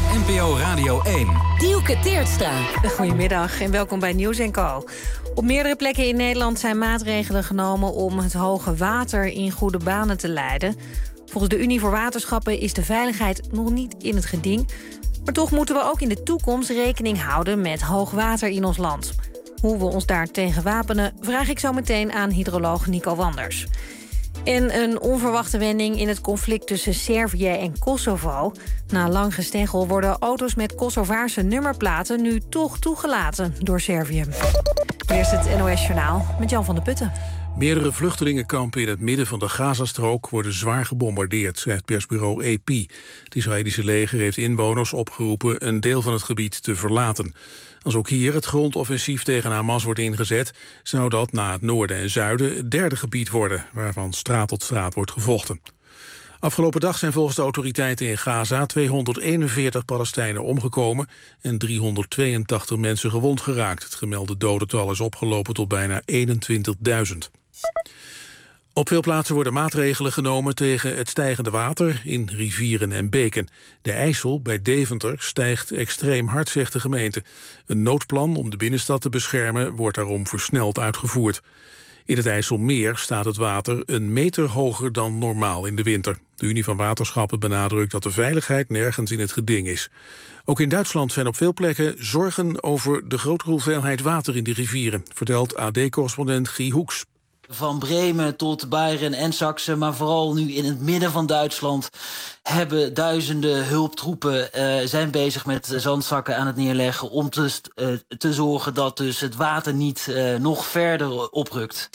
NPO Radio 1. Dielke Teertstra. Goedemiddag en welkom bij Nieuws & Co. Op meerdere plekken in Nederland zijn maatregelen genomen om het hoge water in goede banen te leiden. Volgens de Unie voor Waterschappen is de veiligheid nog niet in het geding. Maar toch moeten we ook in de toekomst rekening houden met hoog water in ons land. Hoe we ons daar tegen wapenen, vraag ik zo meteen aan hydroloog Nico Wanders. En een onverwachte wending in het conflict tussen Servië en Kosovo. Na lang gesteggel worden auto's met Kosovaarse nummerplaten nu toch toegelaten door Servië. Eerst het NOS-journaal met Jan van der Putten. Meerdere vluchtelingenkampen in het midden van de Gazastrook worden zwaar gebombardeerd, schrijft persbureau AP. Het Israëlische leger heeft inwoners opgeroepen een deel van het gebied te verlaten. Als ook hier het grondoffensief tegen Hamas wordt ingezet, zou dat na het noorden en zuiden het derde gebied worden, waarvan straat tot straat wordt gevochten. Afgelopen dag zijn volgens de autoriteiten in Gaza 241 Palestijnen omgekomen en 382 mensen gewond geraakt. Het gemelde dodental is opgelopen tot bijna 21.000. Op veel plaatsen worden maatregelen genomen tegen het stijgende water in rivieren en beken. De IJssel bij Deventer stijgt extreem hard, zegt de gemeente. Een noodplan om de binnenstad te beschermen wordt daarom versneld uitgevoerd. In het IJsselmeer staat het water een meter hoger dan normaal in de winter. De Unie van Waterschappen benadrukt dat de veiligheid nergens in het geding is. Ook in Duitsland zijn op veel plekken zorgen over de grote hoeveelheid water in de rivieren, vertelt AD-correspondent Guy Hoeks. Van Bremen tot Beieren en Saksen, maar vooral nu in het midden van Duitsland hebben duizenden hulptroepen zijn bezig met zandzakken aan het neerleggen om te zorgen dat dus het water niet nog verder oprukt.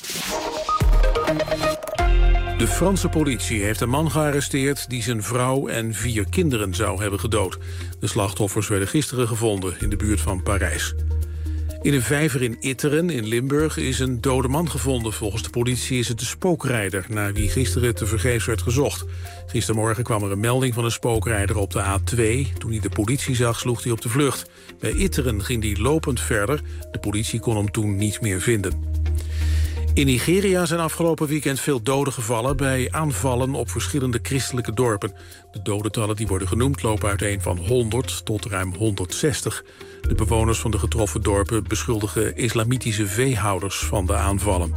De Franse politie heeft een man gearresteerd die zijn vrouw en 4 kinderen zou hebben gedood. De slachtoffers werden gisteren gevonden in de buurt van Parijs. In een vijver in Itteren in Limburg is een dode man gevonden. Volgens de politie is het de spookrijder, naar wie gisteren tevergeefs werd gezocht. Gistermorgen kwam er een melding van een spookrijder op de A2. Toen hij de politie zag, sloeg hij op de vlucht. Bij Itteren ging hij lopend verder. De politie kon hem toen niet meer vinden. In Nigeria zijn afgelopen weekend veel doden gevallen bij aanvallen op verschillende christelijke dorpen. De dodentallen die worden genoemd lopen uiteen van 100 tot ruim 160. De bewoners van de getroffen dorpen beschuldigen islamitische veehouders van de aanvallen.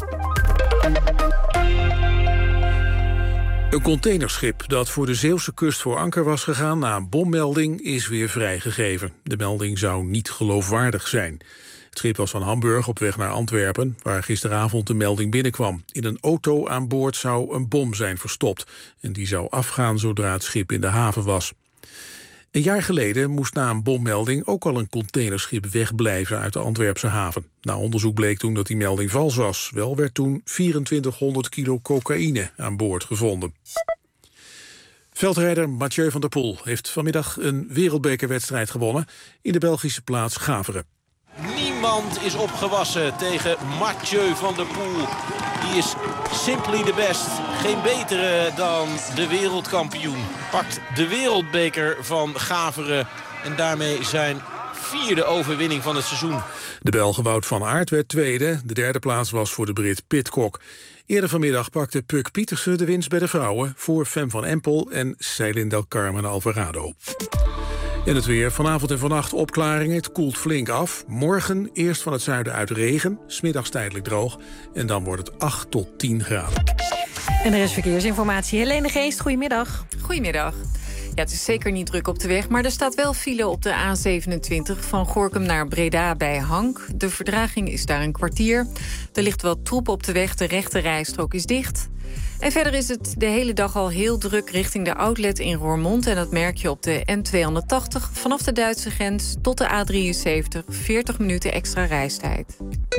Een containerschip dat voor de Zeeuwse kust voor anker was gegaan na een bommelding is weer vrijgegeven. De melding zou niet geloofwaardig zijn. Het schip was van Hamburg op weg naar Antwerpen, waar gisteravond de melding binnenkwam. In een auto aan boord zou een bom zijn verstopt en die zou afgaan zodra het schip in de haven was. Een jaar geleden moest na een bommelding ook al een containerschip wegblijven uit de Antwerpse haven. Na onderzoek bleek toen dat die melding vals was. Wel werd toen 2400 kilo cocaïne aan boord gevonden. Veldrijder Mathieu van der Poel heeft vanmiddag een wereldbekerwedstrijd gewonnen in de Belgische plaats Gaveren. Niemand is opgewassen tegen Mathieu van der Poel. Die is simply the best. Geen betere dan de wereldkampioen. Pakt de wereldbeker van Gaveren. En daarmee zijn 4e overwinning van het seizoen. De Belg Wout van Aert werd tweede. De derde plaats was voor de Brit Pidcock. Eerder vanmiddag pakte Puk Pietersen de winst bij de vrouwen voor Fem van Empel en Ceylin del Carmen Alvarado. En het weer. Vanavond en vannacht opklaringen. Het koelt flink af. Morgen eerst van het zuiden uit regen. 's Middags tijdelijk droog. En dan wordt het 8 tot 10 graden. En er is verkeersinformatie. Helene Geest, goedemiddag. Goedemiddag. Ja, het is zeker niet druk op de weg, maar er staat wel file op de A27... van Gorinchem naar Breda bij Hank. De vertraging is daar een kwartier. Er ligt wat troep op de weg, de rechte rijstrook is dicht. En verder is het de hele dag al heel druk richting de outlet in Roermond. En dat merk je op de N280 vanaf de Duitse grens tot de A73. 40 minuten extra reistijd.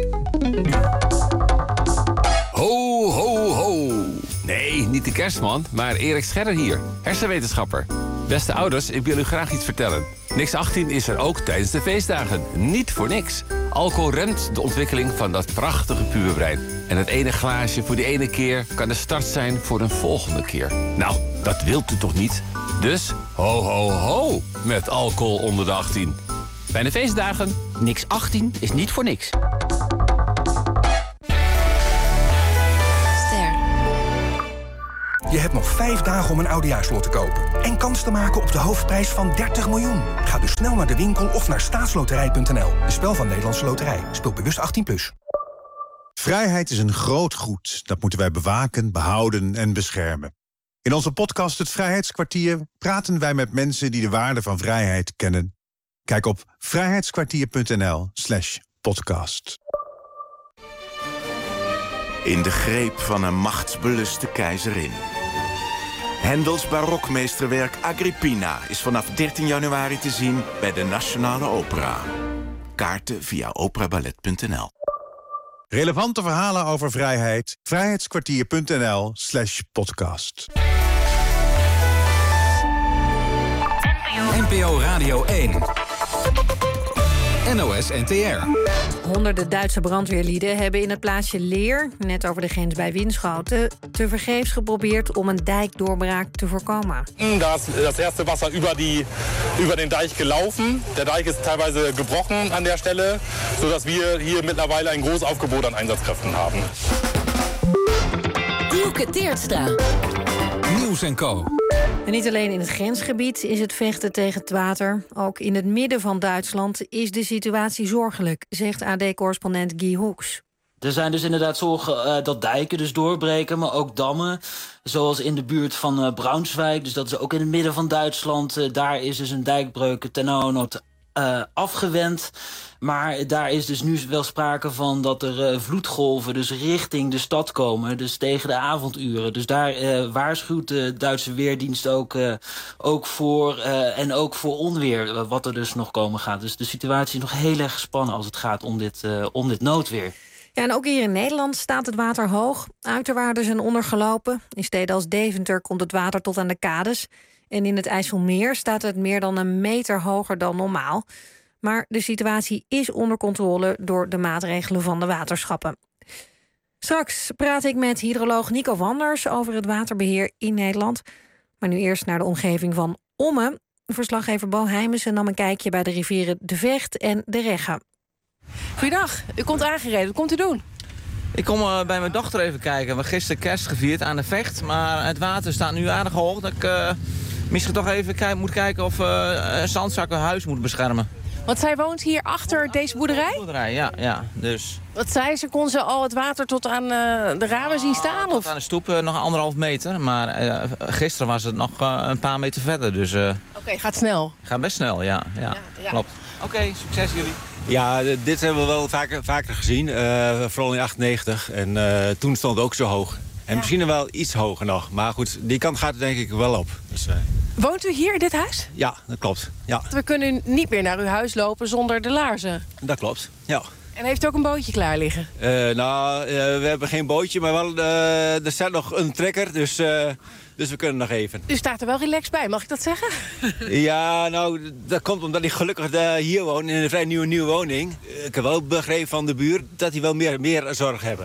Ho, ho, ho. Nee, niet de kerstman, maar Erik Scherder hier, hersenwetenschapper. Beste ouders, ik wil u graag iets vertellen. Niks 18 is er ook tijdens de feestdagen. Niet voor niks. Alcohol remt de ontwikkeling van dat prachtige puberbrein. En het ene glaasje voor die ene keer kan de start zijn voor een volgende keer. Nou, dat wilt u toch niet? Dus ho, ho, ho met alcohol onder de 18. Fijne feestdagen. Niks 18 is niet voor niks. Je hebt nog 5 dagen om een oudejaarslot te kopen. En kans te maken op de hoofdprijs van 30 miljoen. Ga dus snel naar de winkel of naar staatsloterij.nl. Een spel van Nederlandse Loterij. Speel bewust 18+. Vrijheid is een groot goed. Dat moeten wij bewaken, behouden en beschermen. In onze podcast Het Vrijheidskwartier praten wij met mensen die de waarde van vrijheid kennen. Kijk op vrijheidskwartier.nl/podcast. In de greep van een machtsbeluste keizerin. Händels barokmeesterwerk Agrippina is vanaf 13 januari te zien bij de Nationale Opera. Kaarten via operaballet.nl. Relevante verhalen over vrijheid. Vrijheidskwartier.nl/podcast. NPO Radio 1. NOS NTR. Honderden Duitse brandweerlieden hebben in het plaatsje Leer, net over de grens bij Winschoten, tevergeefs geprobeerd om een dijkdoorbraak te voorkomen. Daar is het eerste wasser über den Deich gelaufen. Der Deich is teilweise gebrochen an der Stelle, zodat we hier mittlerweile een groot Aufgebot aan Einsatzkräften hebben. Dielke Teertstra. Nieuws en Co. En niet alleen in het grensgebied is het vechten tegen het water. Ook in het midden van Duitsland is de situatie zorgelijk, zegt AD-correspondent Guy Hoeks. Er zijn dus inderdaad zorgen dat dijken dus doorbreken, maar ook dammen. Zoals in de buurt van Braunschweig, dus dat is ook in het midden van Duitsland. Daar is dus een dijkbreuk ternauwernood afgewend. Maar daar is dus nu wel sprake van dat er vloedgolven dus richting de stad komen. Dus tegen de avonduren. Dus daar waarschuwt de Duitse Weerdienst ook voor. En ook voor onweer, wat er dus nog komen gaat. Dus de situatie is nog heel erg gespannen als het gaat om dit noodweer. Ja, en ook hier in Nederland staat het water hoog. Uiterwaarden zijn ondergelopen. In steden als Deventer komt het water tot aan de kades. En in het IJsselmeer staat het meer dan 1 meter hoger dan normaal. Maar de situatie is onder controle door de maatregelen van de waterschappen. Straks praat ik met hydroloog Nico Wanders over het waterbeheer in Nederland. Maar nu eerst naar de omgeving van Ommen. Verslaggever Bo Heijmensen nam een kijkje bij de rivieren De Vecht en de Regge. Goeiedag, u komt aangereden. Wat komt u doen? Ik kom bij mijn dochter even kijken. We hebben gisteren kerst gevierd aan de Vecht. Maar het water staat nu aardig hoog. Dat ik misschien toch even moet kijken of zandzakken huis moet beschermen. Want zij woont hier achter deze boerderij? Boerderij, ja. Dus. Wat zei ze? Kon ze al het water tot aan de ramen zien staan? Tot aan de stoep nog 1,5 meter. Maar gisteren was het nog een paar meter verder. Dus, Oké, gaat snel. Gaat best snel, ja. Klopt. Oké, succes jullie. Ja, dit hebben we wel vaker gezien. Vooral in 1998. En toen stond het ook zo hoog. En misschien wel iets hoger nog. Maar goed, die kant gaat er denk ik wel op. Dus, woont u hier in dit huis? Ja, dat klopt. Ja. We kunnen niet meer naar uw huis lopen zonder de laarzen. Dat klopt, ja. En heeft u ook een bootje klaar liggen? We hebben geen bootje, maar wel, er staat nog een trekker. Dus we kunnen nog even. U staat er wel relaxed bij, mag ik dat zeggen? Ja, nou, dat komt omdat ik gelukkig hier woon in een vrij nieuwe woning. Ik heb wel begrepen van de buurt dat die wel meer zorg hebben.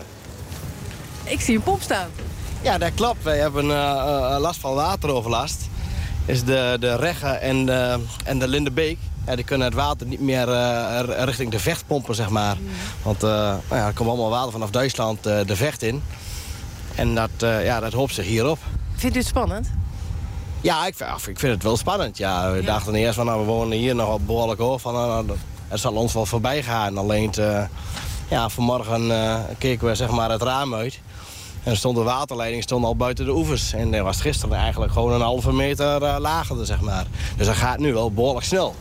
Ik zie een pomp staan. Ja, dat klopt. Wij hebben last van wateroverlast. Is de Regge en de Lindenbeek. Ja, die kunnen het water niet meer richting de Vecht pompen, zeg maar. Want er komt allemaal water vanaf Duitsland de Vecht in. En dat hoopt zich hierop. Vindt u het spannend? Ja, ik vind het wel spannend. Ja, we dachten eerst van, we wonen hier nog op behoorlijk hoog. Het zal ons wel voorbij gaan. Alleen vanmorgen keken we zeg maar het raam uit. En de waterleiding al buiten de oevers. En dat was gisteren eigenlijk gewoon 1,5 meter lager, zeg maar. Dus dat gaat nu wel behoorlijk snel.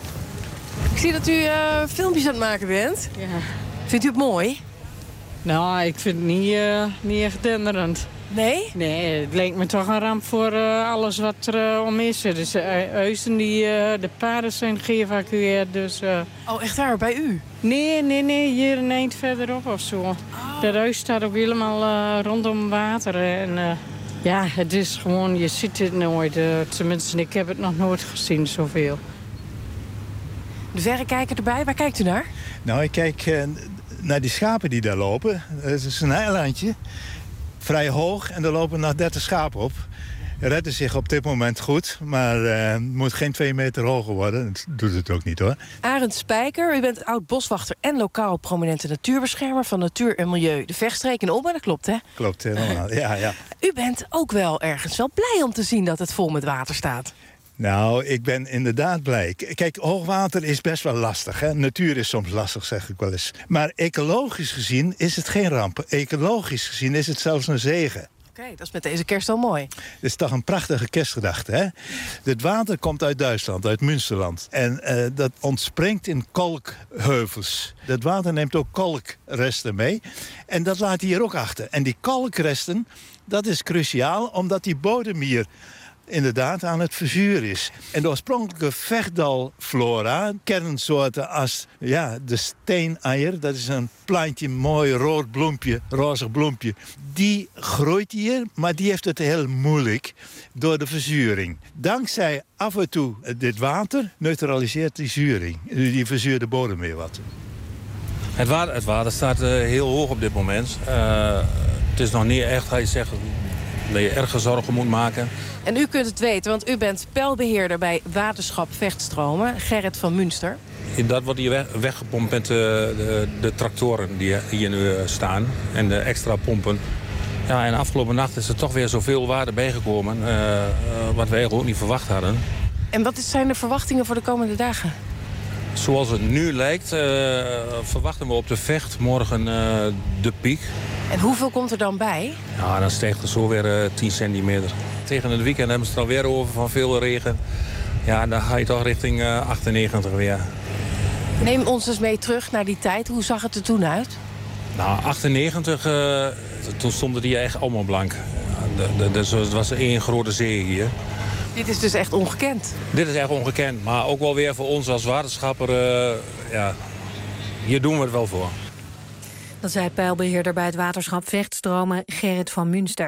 Ik zie dat u filmpjes aan het maken bent. Ja. Vindt u het mooi? Nou, ik vind het niet echt denderend. Nee? Nee, het lijkt me toch een ramp voor alles wat er om is. Dus huizen, de paarden zijn geëvacueerd. Dus, oh, echt waar? Bij u? Nee, hier een eind verderop of zo. Oh. Dat huis staat ook helemaal rondom water. En het is gewoon, je ziet het nooit. Tenminste, ik heb het nog nooit gezien, zoveel. De verrekijker erbij, waar kijkt u naar? Nou, ik kijk naar die schapen die daar lopen. Het is een eilandje. Vrij hoog en er lopen nog 30 schapen op. redden zich op dit moment goed. Maar het moet geen 2 meter hoger worden. Dat doet het ook niet, hoor. Arend Spijker, u bent oud-boswachter en lokaal prominente natuurbeschermer van Natuur en Milieu de Vechtstreek in Olmen. Dat klopt, hè? Klopt, helemaal. Ja. U bent ook wel ergens wel blij om te zien dat het vol met water staat. Nou, ik ben inderdaad blij. Kijk, hoogwater is best wel lastig. Hè? Natuur is soms lastig, zeg ik wel eens. Maar ecologisch gezien is het geen ramp. Ecologisch gezien is het zelfs een zegen. Oké, dat is met deze kerst al mooi. Het is toch een prachtige kerstgedachte, hè? Het water komt uit Duitsland, uit Münsterland. En dat ontspringt in kalkheuvels. Dat water neemt ook kalkresten mee. En dat laat hij hier ook achter. En die kalkresten, dat is cruciaal, omdat die bodem hier inderdaad aan het verzuren is. En de oorspronkelijke vechtdalflora, kernsoorten als de steeneier, dat is een plantje, mooi rood bloempje, rozig bloempje, die groeit hier, maar die heeft het heel moeilijk door de verzuring. Dankzij af en toe dit water neutraliseert die zuring, die verzuurde bodem weer wat. Het water staat heel hoog op dit moment. Het is nog niet echt, hij zegt, dat je erg zorgen moet maken. En u kunt het weten, want u bent peilbeheerder bij Waterschap Vechtstromen, Gerrit van Münster. Dat wordt hier weggepompt met de tractoren die hier nu staan en de extra pompen. Ja, en afgelopen nacht is er toch weer zoveel water bijgekomen, wat we eigenlijk ook niet verwacht hadden. En wat zijn de verwachtingen voor de komende dagen? Zoals het nu lijkt, verwachten we op de Vecht morgen de piek. En hoeveel komt er dan bij? Ja, dan stijgt er zo weer 10 centimeter. Tegen het weekend hebben ze het alweer over van veel regen. Ja, dan ga je toch richting 98 weer. Neem ons eens mee terug naar die tijd. Hoe zag het er toen uit? Nou, 98, toen stonden die echt allemaal blank. Dus het was één grote zee hier. Dit is dus echt ongekend? Dit is echt ongekend, maar ook wel weer voor ons als waterschapper. Hier doen we het wel voor. Dat zei peilbeheerder bij het waterschap Vechtstromen, Gerrit van Münster.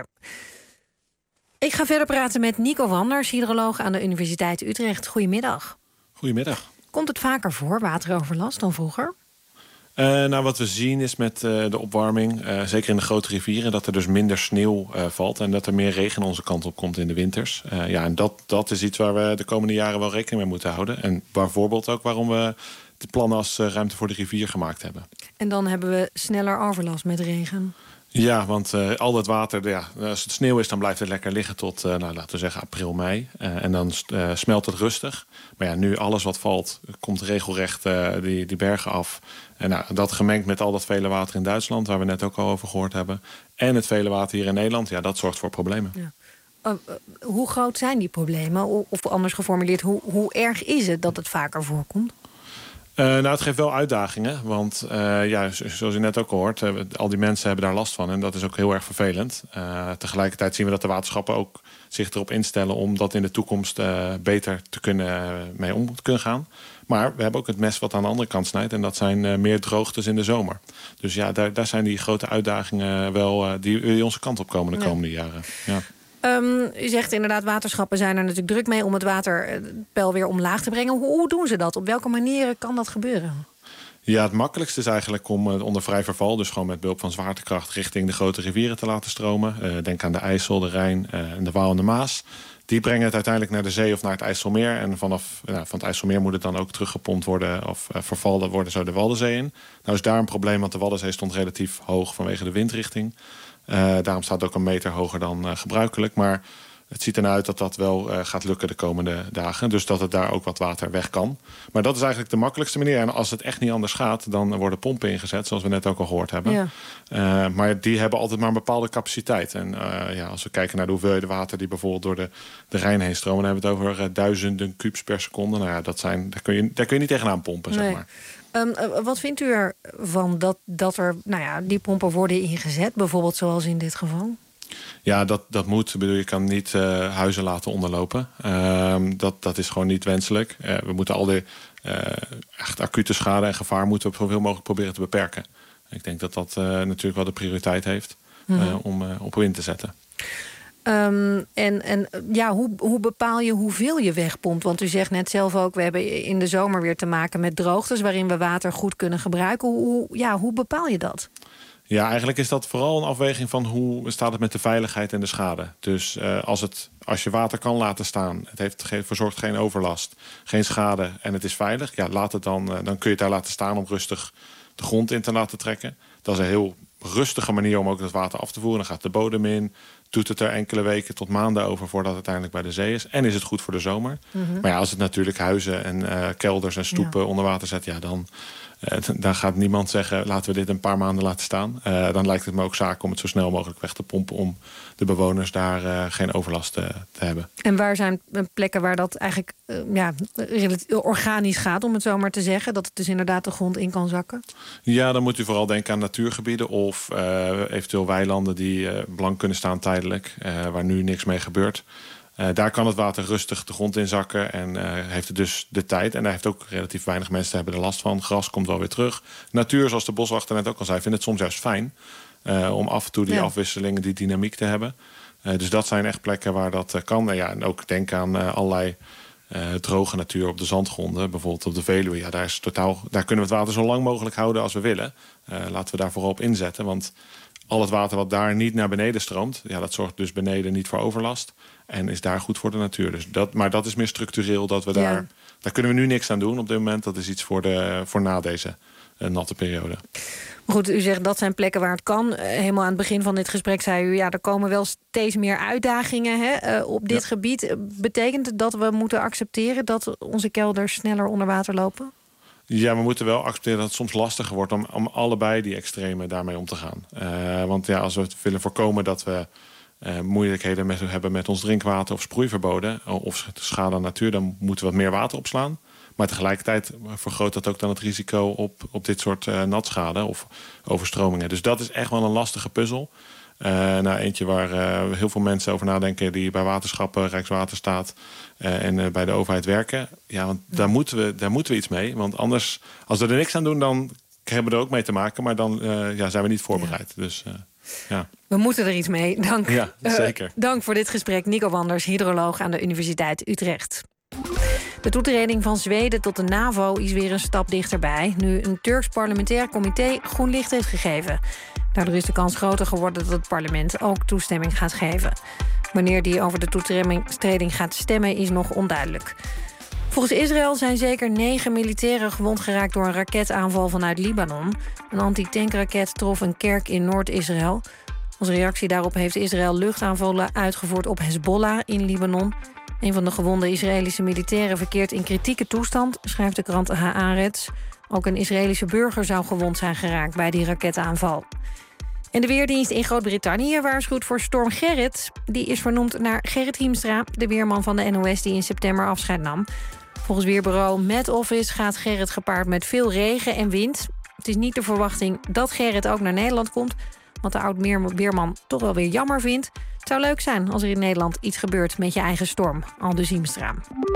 Ik ga verder praten met Nico Wanders, hydroloog aan de Universiteit Utrecht. Goedemiddag. Goedemiddag. Komt het vaker voor, wateroverlast, dan vroeger? Nou, wat we zien is met de opwarming, zeker in de grote rivieren, dat er dus minder sneeuw valt en dat er meer regen onze kant op komt in de winters. En dat is iets waar we de komende jaren wel rekening mee moeten houden. En bijvoorbeeld ook waarom we de plannen als ruimte voor de rivier gemaakt hebben. En dan hebben we sneller overlast met regen. Ja, want al dat water, als het sneeuw is, dan blijft het lekker liggen tot, laten we zeggen, april, mei. En dan smelt het rustig. Maar ja, nu alles wat valt, komt regelrecht die bergen af. En dat gemengd met al dat vele water in Duitsland, waar we net ook al over gehoord hebben. En het vele water hier in Nederland, dat zorgt voor problemen. Ja. Hoe groot zijn die problemen? Of anders geformuleerd, hoe erg is het dat het vaker voorkomt? Het geeft wel uitdagingen. Want zoals je net ook hoort, al die mensen hebben daar last van. En dat is ook heel erg vervelend. Tegelijkertijd zien we dat de waterschappen ook zich erop instellen om dat in de toekomst beter mee om te kunnen gaan. Maar we hebben ook het mes wat aan de andere kant snijdt. En dat zijn meer droogtes in de zomer. Dus ja, daar zijn die grote uitdagingen wel die onze kant op komen de komende jaren. Ja. U zegt inderdaad, waterschappen zijn er natuurlijk druk mee om het waterpeil weer omlaag te brengen. Hoe doen ze dat? Op welke manieren kan dat gebeuren? Ja, het makkelijkste is eigenlijk om onder vrij verval, dus gewoon met behulp van zwaartekracht, richting de grote rivieren te laten stromen. Denk aan de IJssel, de Rijn en de Waal en de Maas. Die brengen het uiteindelijk naar de zee of naar het IJsselmeer. En van het IJsselmeer moet het dan ook teruggepompt worden of vervallen worden zo de Waddenzee in. Nou is daar een probleem, want de Waddenzee stond relatief hoog vanwege de windrichting. Daarom staat het ook een meter hoger dan gebruikelijk. Maar het ziet ernaar uit dat dat wel gaat lukken de komende dagen. Dus dat het daar ook wat water weg kan. Maar dat is eigenlijk de makkelijkste manier. En als het echt niet anders gaat, dan worden pompen ingezet, zoals we net ook al gehoord hebben. Ja. Maar die hebben altijd maar een bepaalde capaciteit. En als we kijken naar de hoeveelheid water die bijvoorbeeld door de Rijn heen stromen, dan hebben we het over duizenden kubus per seconde. Nou ja, daar kun je niet tegenaan pompen, zeg maar. Wat vindt u ervan dat er die pompen worden ingezet? Bijvoorbeeld zoals in dit geval? Ja, dat moet. Ik bedoel, je kan niet huizen laten onderlopen. Dat is gewoon niet wenselijk. We moeten al die echt acute schade en gevaar moeten we zoveel mogelijk proberen te beperken. Ik denk dat dat natuurlijk wel de prioriteit heeft om op in te zetten. Hoe bepaal je hoeveel je wegpompt? Want u zegt net zelf ook, we hebben in de zomer weer te maken met droogtes waarin we water goed kunnen gebruiken. Hoe bepaal je dat? Ja, eigenlijk is dat vooral een afweging van hoe staat het met de veiligheid en de schade. Dus als je water kan laten staan, het verzorgt geen overlast, geen schade en het is veilig, ja, laat het dan kun je het daar laten staan om rustig de grond in te laten trekken. Dat is een heel rustige manier om ook dat water af te voeren. Dan gaat de bodem in, doet het er enkele weken tot maanden over voordat het uiteindelijk bij de zee is. En is het goed voor de zomer. Mm-hmm. Maar ja, als het natuurlijk huizen en kelders en stoepen onder water zet, ja, dan gaat niemand zeggen, laten we dit een paar maanden laten staan. Dan lijkt het me ook zaak om het zo snel mogelijk weg te pompen om de bewoners daar geen overlast te hebben. En waar zijn plekken waar dat eigenlijk organisch gaat, om het zo maar te zeggen? Dat het dus inderdaad de grond in kan zakken? Ja, dan moet u vooral denken aan natuurgebieden of eventueel weilanden die blank kunnen staan tijdelijk, waar nu niks mee gebeurt. Daar kan het water rustig de grond in zakken en heeft het dus de tijd. En daar heeft ook relatief weinig mensen hebben er last van. Gras komt wel weer terug. Natuur, zoals de boswachter net ook al zei, vindt het soms juist fijn om af en toe die afwisselingen, die dynamiek te hebben. Dus dat zijn echt plekken waar dat kan. En ook denk aan allerlei droge natuur op de zandgronden. Bijvoorbeeld op de Veluwe. Ja, daar kunnen we het water zo lang mogelijk houden als we willen. Laten we daar vooral op inzetten. Want al het water wat daar niet naar beneden stroomt, ja, dat zorgt dus beneden niet voor overlast. En is daar goed voor de natuur. Dus maar dat is meer structureel. Dat we daar kunnen we nu niks aan doen op dit moment. Dat is iets voor na deze natte periode. Goed, u zegt dat zijn plekken waar het kan. Helemaal aan het begin van dit gesprek zei u, ja, er komen wel steeds meer uitdagingen op dit gebied. Betekent het dat we moeten accepteren dat onze kelders sneller onder water lopen? Ja, we moeten wel accepteren dat het soms lastiger wordt om allebei die extremen daarmee om te gaan. Want ja, als we het willen voorkomen dat we moeilijkheden hebben met ons drinkwater of sproeiverboden of schade aan natuur, dan moeten we wat meer water opslaan. Maar tegelijkertijd vergroot dat ook dan het risico op dit soort natschade of overstromingen. Dus dat is echt wel een lastige puzzel. Eentje waar heel veel mensen over nadenken die bij waterschappen, Rijkswaterstaat en bij de overheid werken. Ja, want daar moeten we iets mee. Want anders, als we er niks aan doen, dan hebben we er ook mee te maken. Maar dan zijn we niet voorbereid. Ja. Dus ja. We moeten er iets mee. Dank. Ja, zeker. Dank voor dit gesprek. Nico Wanders, hydroloog aan de Universiteit Utrecht. De toetreding van Zweden tot de NAVO is weer een stap dichterbij, nu een Turks parlementair comité groen licht heeft gegeven. Daardoor is de kans groter geworden dat het parlement ook toestemming gaat geven. Wanneer die over de toetreding gaat stemmen is nog onduidelijk. Volgens Israël zijn zeker 9 militairen gewond geraakt door een raketaanval vanuit Libanon. Een antitankraket trof een kerk in Noord-Israël. Als reactie daarop heeft Israël luchtaanvallen uitgevoerd op Hezbollah in Libanon. Een van de gewonde Israëlische militairen verkeert in kritieke toestand, schrijft de krant Haaretz. Ook een Israëlische burger zou gewond zijn geraakt bij die raketaanval. En de Weerdienst in Groot-Brittannië waarschuwt voor storm Gerrit. Die is vernoemd naar Gerrit Hiemstra, de weerman van de NOS die in september afscheid nam. Volgens weerbureau Met Office gaat Gerrit gepaard met veel regen en wind. Het is niet de verwachting dat Gerrit ook naar Nederland komt, wat de oud-weerman toch wel weer jammer vindt. Het zou leuk zijn als er in Nederland iets gebeurt met je eigen storm. Aldus Hiemstra.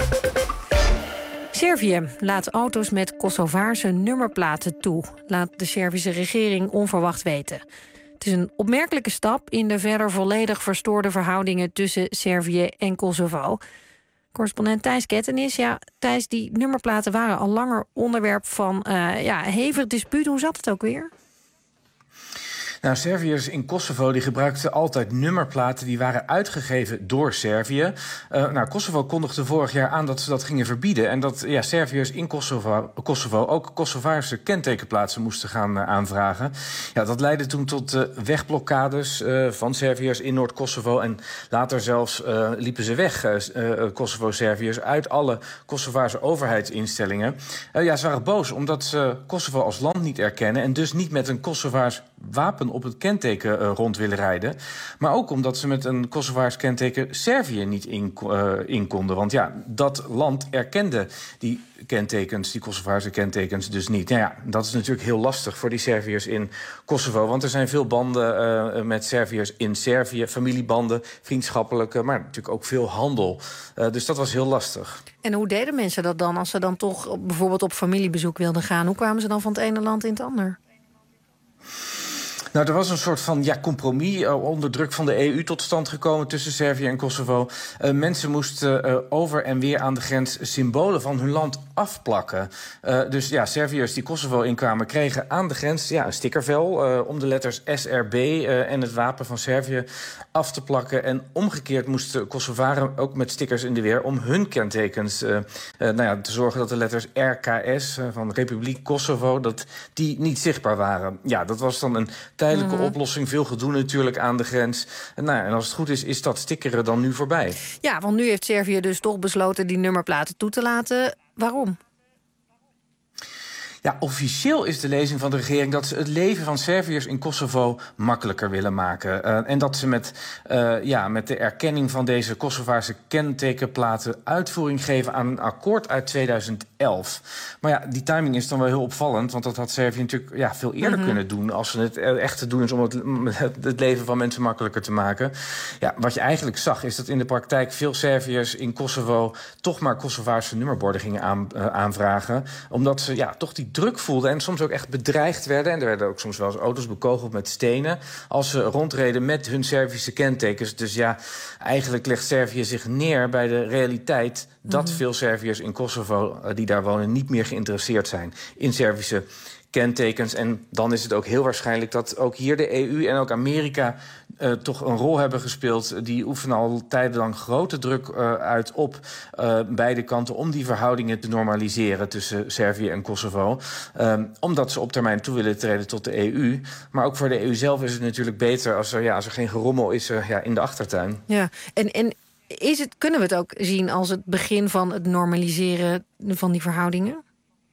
Servië laat auto's met Kosovaarse nummerplaten toe, laat de Servische regering onverwacht weten. Het is een opmerkelijke stap in de verder volledig verstoorde verhoudingen tussen Servië en Kosovo. Correspondent Thijs Kettenis. Ja, Thijs, die nummerplaten waren al langer onderwerp van hevig dispuut. Hoe zat het ook weer? Nou, Serviërs in Kosovo die gebruikten altijd nummerplaten die waren uitgegeven door Servië. Kosovo kondigde vorig jaar aan dat ze dat gingen verbieden. En dat Serviërs in Kosovo ook Kosovaarse kentekenplaatsen moesten gaan aanvragen. Ja, dat leidde toen tot wegblokkades van Serviërs in Noord-Kosovo. En later zelfs liepen ze weg, Kosovo-Serviërs, uit alle Kosovaarse overheidsinstellingen. Ze waren boos omdat ze Kosovo als land niet erkennen en dus niet met een Kosovaars wapen op het kenteken rond willen rijden. Maar ook omdat ze met een Kosovaars kenteken Servië niet in konden. Want ja, dat land erkende die kentekens, die Kosovaarse kentekens, dus niet. Nou ja, dat is natuurlijk heel lastig voor die Serviërs in Kosovo. Want er zijn veel banden met Serviërs in Servië. Familiebanden, vriendschappelijke, maar natuurlijk ook veel handel. Dus dat was heel lastig. En hoe deden mensen dat dan als ze dan toch bijvoorbeeld op familiebezoek wilden gaan? Hoe kwamen ze dan van het ene land in het ander? Nou, er was een soort van compromis onder druk van de EU tot stand gekomen tussen Servië en Kosovo. Mensen moesten over en weer aan de grens symbolen van hun land afplakken. Dus Serviërs die Kosovo inkwamen kregen aan de grens een stickervel om de letters SRB en het wapen van Servië af te plakken. En omgekeerd moesten Kosovaren ook met stickers in de weer om hun kentekens te zorgen dat de letters RKS van Republiek Kosovo dat die niet zichtbaar waren. Ja, dat was dan een tijdelijke oplossing. Veel gedoe natuurlijk aan de grens. En als het goed is dat stickeren dan nu voorbij. Ja, want nu heeft Servië dus toch besloten die nummerplaten toe te laten. Waarom? Ja, officieel is de lezing van de regering dat ze het leven van Serviërs in Kosovo makkelijker willen maken. En dat ze met de erkenning van deze Kosovaarse kentekenplaten uitvoering geven aan een akkoord uit 2011. Maar die timing is dan wel heel opvallend, want dat had Servië natuurlijk veel eerder kunnen doen als ze het echt te doen is om het leven van mensen makkelijker te maken. Ja, wat je eigenlijk zag is dat in de praktijk veel Serviërs in Kosovo toch maar Kosovaarse nummerborden gingen aanvragen, omdat ze toch die druk voelden en soms ook echt bedreigd werden. En er werden ook soms wel eens auto's bekogeld met stenen als ze rondreden met hun Servische kentekens. Dus eigenlijk legt Servië zich neer bij de realiteit dat veel Serviërs in Kosovo die daar wonen niet meer geïnteresseerd zijn in Servische kentekens. En dan is het ook heel waarschijnlijk dat ook hier de EU en ook Amerika toch een rol hebben gespeeld. Die oefenen al tijdenlang grote druk uit op beide kanten om die verhoudingen te normaliseren tussen Servië en Kosovo. Omdat ze op termijn toe willen treden tot de EU. Maar ook voor de EU zelf is het natuurlijk beter als er geen gerommel is in de achtertuin. Ja, en kunnen we het ook zien als het begin van het normaliseren van die verhoudingen?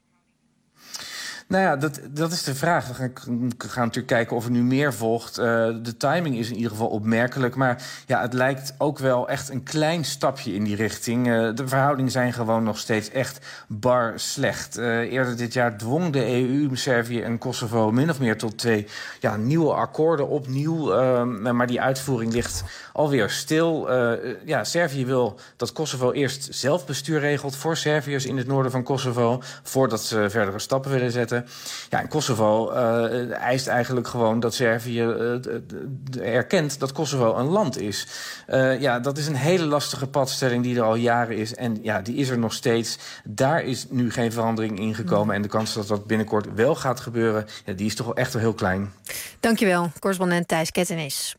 Nou ja, dat is de vraag. We gaan natuurlijk kijken of er nu meer volgt. De timing is in ieder geval opmerkelijk. Maar het lijkt ook wel echt een klein stapje in die richting. De verhoudingen zijn gewoon nog steeds echt bar slecht. Eerder dit jaar dwong de EU Servië en Kosovo min of meer tot 2 nieuwe akkoorden opnieuw. Maar die uitvoering ligt alweer stil. Servië wil dat Kosovo eerst zelfbestuur regelt voor Serviërs in het noorden van Kosovo, voordat ze verdere stappen willen zetten. En Kosovo eist eigenlijk gewoon dat Servië erkent dat Kosovo een land is. Dat is een hele lastige padstelling die er al jaren is. En die is er nog steeds. Daar is nu geen verandering in gekomen. En de kans dat dat binnenkort wel gaat gebeuren, die is toch wel echt wel heel klein. Dankjewel, correspondent Thijs Kettenis.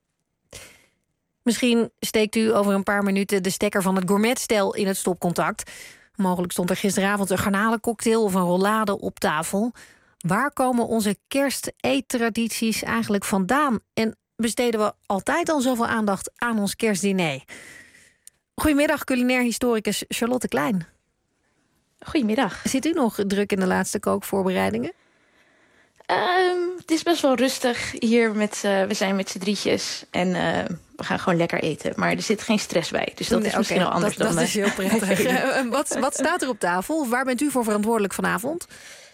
Misschien steekt u over een paar minuten de stekker van het gourmetstel in het stopcontact. Mogelijk stond er gisteravond een garnalencocktail of een rollade op tafel. Waar komen onze kersteettradities eigenlijk vandaan? En besteden we altijd al zoveel aandacht aan ons kerstdiner? Goedemiddag, culinair historicus Charlotte Klein. Goedemiddag. Zit u nog druk in de laatste kookvoorbereidingen? Het is best wel rustig hier. We zijn met z'n drietjes en we gaan gewoon lekker eten. Maar er zit geen stress bij, dus dat is misschien wel anders dan... Dat is heel prettig. Wat staat er op tafel? Waar bent u voor verantwoordelijk vanavond?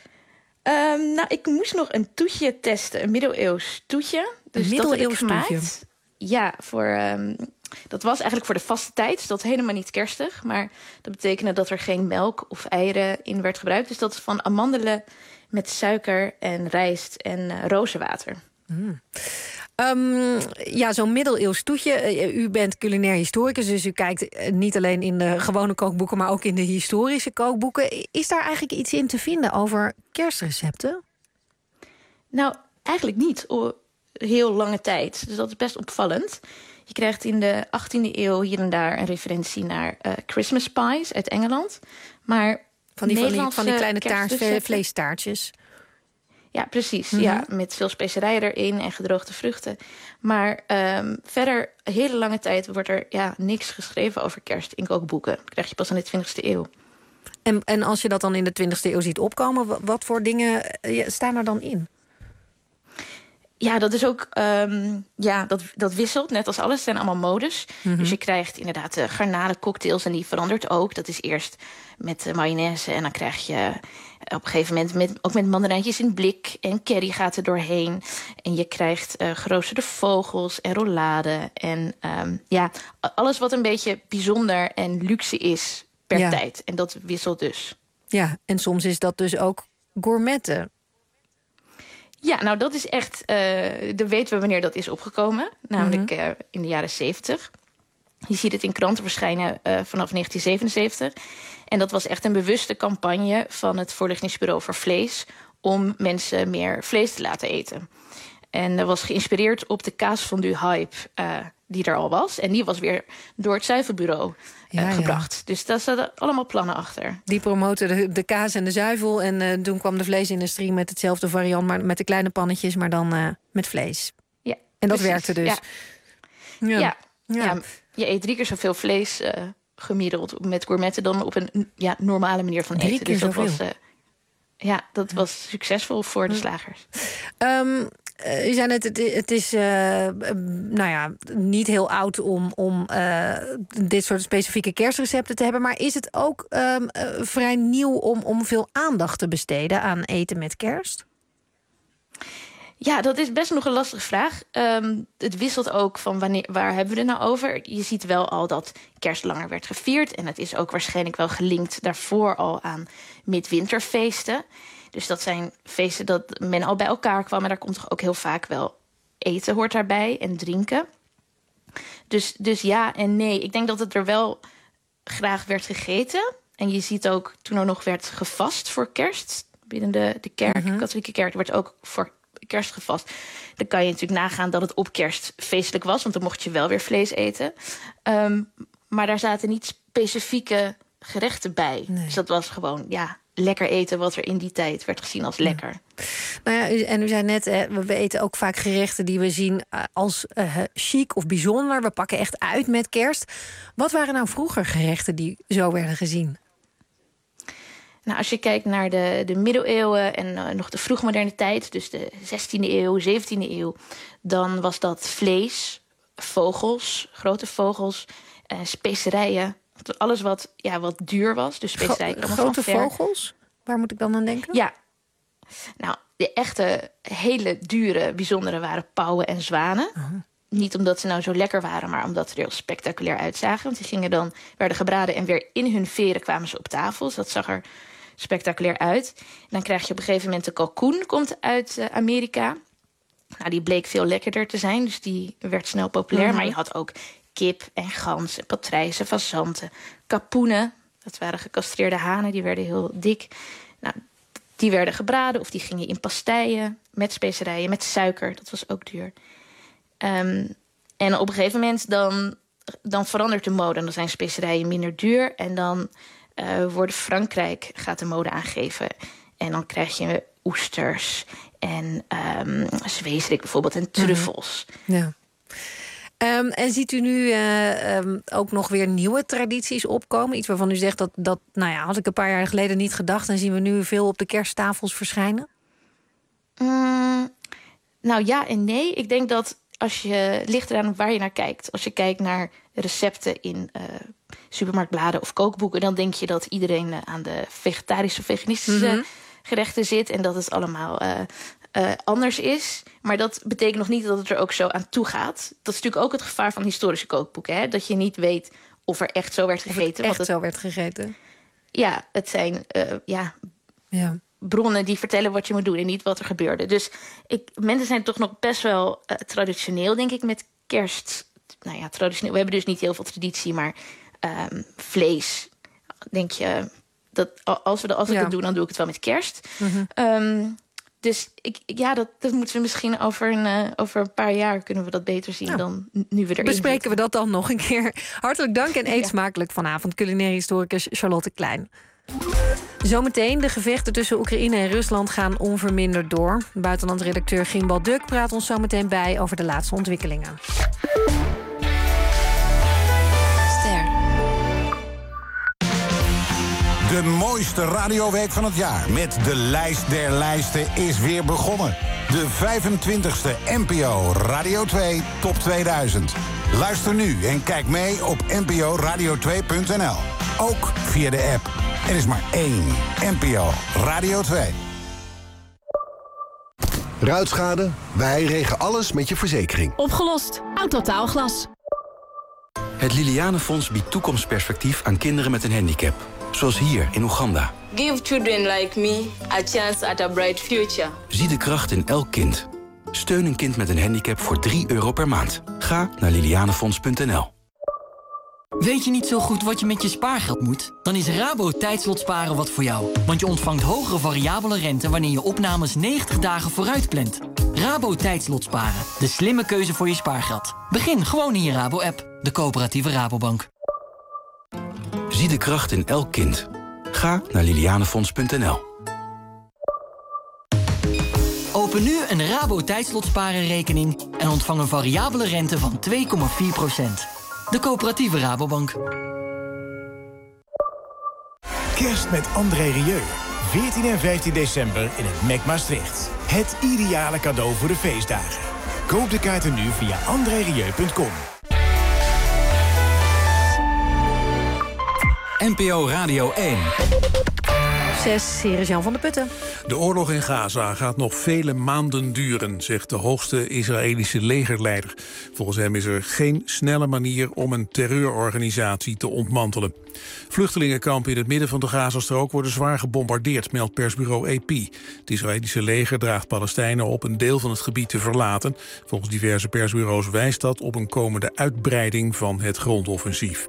Ik moest nog een toetje testen, een middeleeuws toetje. Dus een middeleeuws toetje? Ja, dat was eigenlijk voor de vaste tijd. Dus dat is helemaal niet kerstig. Maar dat betekende dat er geen melk of eieren in werd gebruikt. Dus dat is van amandelen met suiker en rijst en rozenwater. Zo'n middeleeuws toetje. U bent culinair historicus, dus u kijkt niet alleen in de gewone kookboeken, maar ook in de historische kookboeken. Is daar eigenlijk iets in te vinden over kerstrecepten? Nou, eigenlijk niet. Heel lange tijd. Dus dat is best opvallend. Je krijgt in de 18e eeuw hier en daar een referentie naar Christmas pies uit Engeland. Maar van die kleine vleestaartjes. Ja, precies. Ja, met veel specerijen erin en gedroogde vruchten. Maar verder, hele lange tijd wordt er niks geschreven over kerst in kookboeken. Dat krijg je pas in de 20e eeuw. En als je dat dan in de 20e eeuw ziet opkomen, wat voor dingen staan er dan in? Ja, dat is ook... dat wisselt, net als alles. Het zijn allemaal modes. Dus je krijgt inderdaad garnalencocktails en die verandert ook. Dat is eerst met mayonaise en dan krijg je op een gegeven moment ook met mandarijntjes in blik. En curry gaat er doorheen. En je krijgt geroosterde vogels en rollade. En alles wat een beetje bijzonder en luxe is per tijd. En dat wisselt dus. Ja, en soms is dat dus ook gourmetten. Ja, nou dat is echt... dan weten we wanneer dat is opgekomen. Namelijk in de jaren 70. Je ziet het in kranten verschijnen vanaf 1977. En dat was echt een bewuste campagne van het Voorlichtingsbureau voor Vlees... om mensen meer vlees te laten eten. En dat was geïnspireerd op de kaasfondue-hype die er al was. En die was weer door het zuivelbureau gebracht. Ja. Dus daar zaten allemaal plannen achter. Die promoten de kaas en de zuivel. En toen kwam de vleesindustrie met hetzelfde variant... maar met de kleine pannetjes, maar dan met vlees. Ja, en dat werkte dus. Ja. Je eet 3 keer zoveel vlees gemiddeld met gourmetten... dan op een normale manier van eten. 3 keer dus dat zoveel? dat was succesvol voor de slagers. Je zei net, het is niet heel oud om dit soort specifieke kerstrecepten te hebben. Maar is het ook vrij nieuw om veel aandacht te besteden aan eten met kerst? Ja, dat is best nog een lastige vraag. Het wisselt ook van waar hebben we het nou over. Je ziet wel al dat kerst langer werd gevierd. En het is ook waarschijnlijk wel gelinkt daarvoor al aan midwinterfeesten. Dus dat zijn feesten dat men al bij elkaar kwam. En daar komt toch ook heel vaak wel eten hoort daarbij en drinken. Dus ja en nee. Ik denk dat het er wel graag werd gegeten. En je ziet ook toen er nog werd gevast voor kerst. Binnen de kerk, de katholieke kerk, werd ook voor kerst gevast. Dan kan je natuurlijk nagaan dat het op kerst feestelijk was. Want dan mocht je wel weer vlees eten. Maar daar zaten niet specifieke gerechten bij. Nee. Dus dat was gewoon, lekker eten wat er in die tijd werd gezien als lekker. Nou ja, en u zei net, we eten ook vaak gerechten die we zien als chic of bijzonder. We pakken echt uit met kerst. Wat waren nou vroeger gerechten die zo werden gezien? Nou, als je kijkt naar de middeleeuwen en nog de vroegmoderne tijd... dus de 16e eeuw, 17e eeuw... dan was dat vlees, vogels, grote vogels, specerijen... alles wat duur was. Dus specerijen grote vogels? Waar moet ik dan aan denken? Ja. Nou, de echte hele dure, bijzondere waren pauwen en zwanen. Niet omdat ze nou zo lekker waren, maar omdat ze er heel spectaculair uitzagen. Want die werden gebraden en weer in hun veren kwamen ze op tafel. Dus dat zag er spectaculair uit. En dan krijg je op een gegeven moment de kalkoen, komt uit Amerika. Nou, die bleek veel lekkerder te zijn, dus die werd snel populair. Maar je had ook kip en gans en patrijzen, fazanten, kapoenen. Dat waren gecastreerde hanen, die werden heel dik. Nou, die werden gebraden of die gingen in pasteien met specerijen, met suiker. Dat was ook duur. En op een gegeven moment dan verandert de mode. En dan zijn specerijen minder duur. En dan Frankrijk gaat de mode aangeven. En dan krijg je oesters en zwezerik bijvoorbeeld en truffels. Ja. En ziet u nu ook nog weer nieuwe tradities opkomen? Iets waarvan u zegt dat had ik een paar jaar geleden niet gedacht... en zien we nu veel op de kersttafels verschijnen? Nou ja en nee. Ik denk dat ligt eraan waar je naar kijkt. Als je kijkt naar recepten in supermarktbladen of kookboeken... dan denk je dat iedereen aan de vegetarische of veganistische gerechten zit... en dat het allemaal anders is. Maar dat betekent nog niet dat het er ook zo aan toe gaat. Dat is natuurlijk ook het gevaar van historische kookboeken. Hè? Dat je niet weet of er echt zo werd gegeten. Zo werd gegeten. Ja, het zijn bronnen die vertellen wat je moet doen en niet wat er gebeurde. Dus mensen zijn toch nog best wel traditioneel, denk ik, met kerst. Nou ja, traditioneel. We hebben dus niet heel veel traditie, maar vlees. Denk je dat als ik het doe, dan doe ik het wel met kerst. Dus dat moeten we misschien over een paar jaar kunnen we dat beter zien dan nu we erin bespreken zitten. we dat dan nog een keer. Hartelijk dank en eet smakelijk vanavond. Culinair historicus Charlotte Klein. Zometeen, de gevechten tussen Oekraïne en Rusland gaan onverminderd door. Buitenlandredacteur Gimbal Duk praat ons zometeen bij over de laatste ontwikkelingen. De mooiste radioweek van het jaar met de lijst der lijsten is weer begonnen. De 25e NPO Radio 2 Top 2000. Luister nu en kijk mee op nporadio2.nl. Ook via de app. Er is maar één NPO Radio 2. Ruitschade? Wij regelen alles met je verzekering. Opgelost. Autotaalglas. Het Liliane Fonds biedt toekomstperspectief aan kinderen met een handicap. Zoals hier in Oeganda. Give children like me a chance at a bright future. Zie de kracht in elk kind. Steun een kind met een handicap voor €3 per maand. Ga naar lilianefonds.nl. Weet je niet zo goed wat je met je spaargeld moet? Dan is Rabo tijdslotsparen wat voor jou. Want je ontvangt hogere variabele rente wanneer je opnames 90 dagen vooruit plant. Rabo tijdslotsparen. De slimme keuze voor je spaargeld. Begin gewoon in je Rabo-app. De coöperatieve Rabobank. Zie de kracht in elk kind. Ga naar lilianefonds.nl. Open nu een Rabo tijdslotsparen-rekening en ontvang een variabele rente van 2,4%. De coöperatieve Rabobank. Kerst met André Rieu. 14 en 15 december in het MEC Maastricht. Het ideale cadeau voor de feestdagen. Koop de kaarten nu via andrerieu.com. NPO Radio 1. 6, hier is Jan van der Putten. De oorlog in Gaza gaat nog vele maanden duren, zegt de hoogste Israëlische legerleider. Volgens hem is er geen snelle manier om een terreurorganisatie te ontmantelen. Vluchtelingenkampen in het midden van de Gazastrook worden zwaar gebombardeerd, meldt persbureau AP. Het Israëlische leger draagt Palestijnen op een deel van het gebied te verlaten. Volgens diverse persbureaus wijst dat op een komende uitbreiding van het grondoffensief.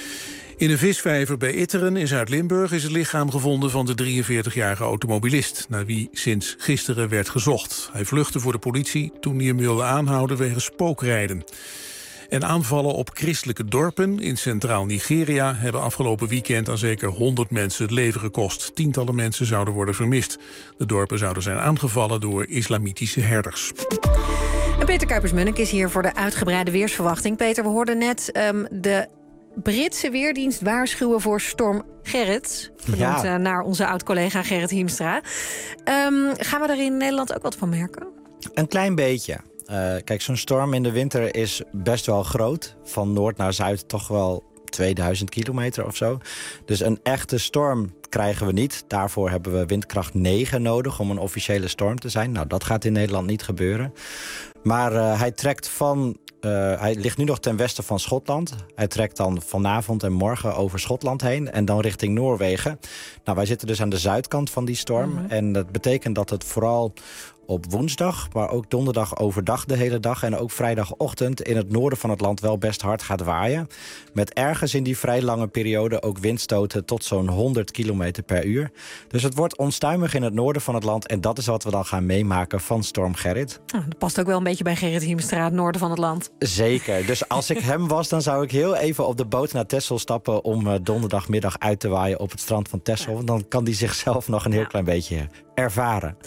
In een visvijver bij Itteren in Zuid-Limburg is het lichaam gevonden van de 43-jarige automobilist, naar wie sinds gisteren werd gezocht. Hij vluchtte voor de politie toen hij hem wilde aanhouden wegens spookrijden. En aanvallen op christelijke dorpen in centraal Nigeria hebben afgelopen weekend aan zeker 100 mensen het leven gekost. Tientallen mensen zouden worden vermist. De dorpen zouden zijn aangevallen door islamitische herders. En Peter Kuipers-Munnik is hier voor de uitgebreide weersverwachting. Peter, we hoorden net de Britse Weerdienst waarschuwen voor storm Gerrit. Genoemd naar onze oud-collega Gerrit Hiemstra. Gaan we er in Nederland ook wat van merken? Een klein beetje. Kijk, zo'n storm in de winter is best wel groot. Van noord naar zuid toch wel 2000 kilometer of zo. Dus een echte storm krijgen we niet. Daarvoor hebben we windkracht 9 nodig om een officiële storm te zijn. Nou, dat gaat in Nederland niet gebeuren. Maar hij trekt hij ligt nu nog ten westen van Schotland. Hij trekt dan vanavond en morgen over Schotland heen en dan richting Noorwegen. Nou, wij zitten dus aan de zuidkant van die storm. Mm-hmm. En dat betekent dat het vooral op woensdag, maar ook donderdag overdag de hele dag en ook vrijdagochtend in het noorden van het land wel best hard gaat waaien. Met ergens in die vrij lange periode ook windstoten tot zo'n 100 kilometer per uur. Dus het wordt onstuimig in het noorden van het land en dat is wat we dan gaan meemaken van storm Gerrit. Dat past ook wel een beetje bij Gerrit Hiemstra, het noorden van het land. Zeker. Dus als ik hem was, dan zou ik heel even op de boot naar Texel stappen om donderdagmiddag uit te waaien op het strand van Texel. Want dan kan hij zichzelf nog een heel klein beetje ervaren.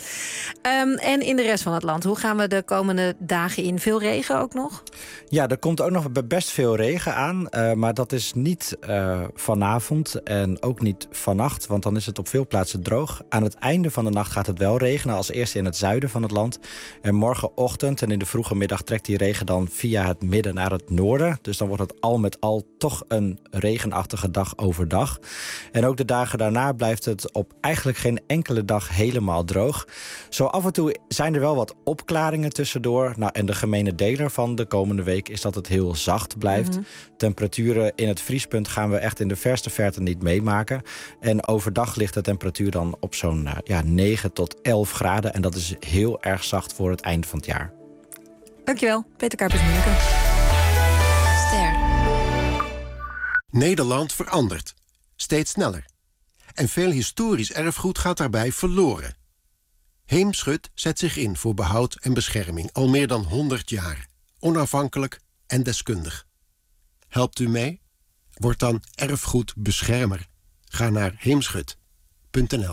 En in de rest van het land, hoe gaan we de komende dagen in? Veel regen ook nog? Ja, er komt ook nog best veel regen aan. Maar dat is niet vanavond en ook niet vannacht. Want dan is het op veel plaatsen droog. Aan het einde van de nacht gaat het wel regenen. Als eerste in het zuiden van het land. En morgenochtend en in de vroege middag trekt die regen dan via het midden naar het noorden. Dus dan wordt het al met al toch een regenachtige dag overdag. En ook de dagen daarna blijft het op eigenlijk geen enkele dag helemaal droog. Zo af en toe zijn er wel wat opklaringen tussendoor. Nou, en de gemene deler van de komende week is dat het heel zacht blijft. Mm-hmm. Temperaturen in het vriespunt gaan we echt in de verste verte niet meemaken. En overdag ligt de temperatuur dan op zo'n 9 tot 11 graden. En dat is heel erg zacht voor het eind van het jaar. Dankjewel, Peter Kuipers-Munneke. Ster. Nederland verandert. Steeds sneller. En veel historisch erfgoed gaat daarbij verloren. Heemschut zet zich in voor behoud en bescherming al meer dan 100 jaar. Onafhankelijk en deskundig. Helpt u mee? Word dan erfgoedbeschermer. Ga naar heemschut.nl.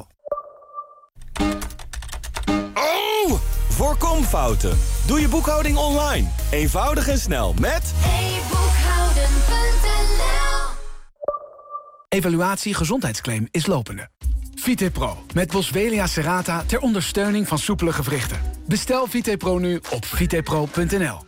Oh! Voorkom fouten. Doe je boekhouding online. Eenvoudig en snel met e-boekhouden.nl. Evaluatie gezondheidsclaim is lopende. VitePro met Boswellia serrata ter ondersteuning van soepele gewrichten. Bestel VitePro nu op vitepro.nl.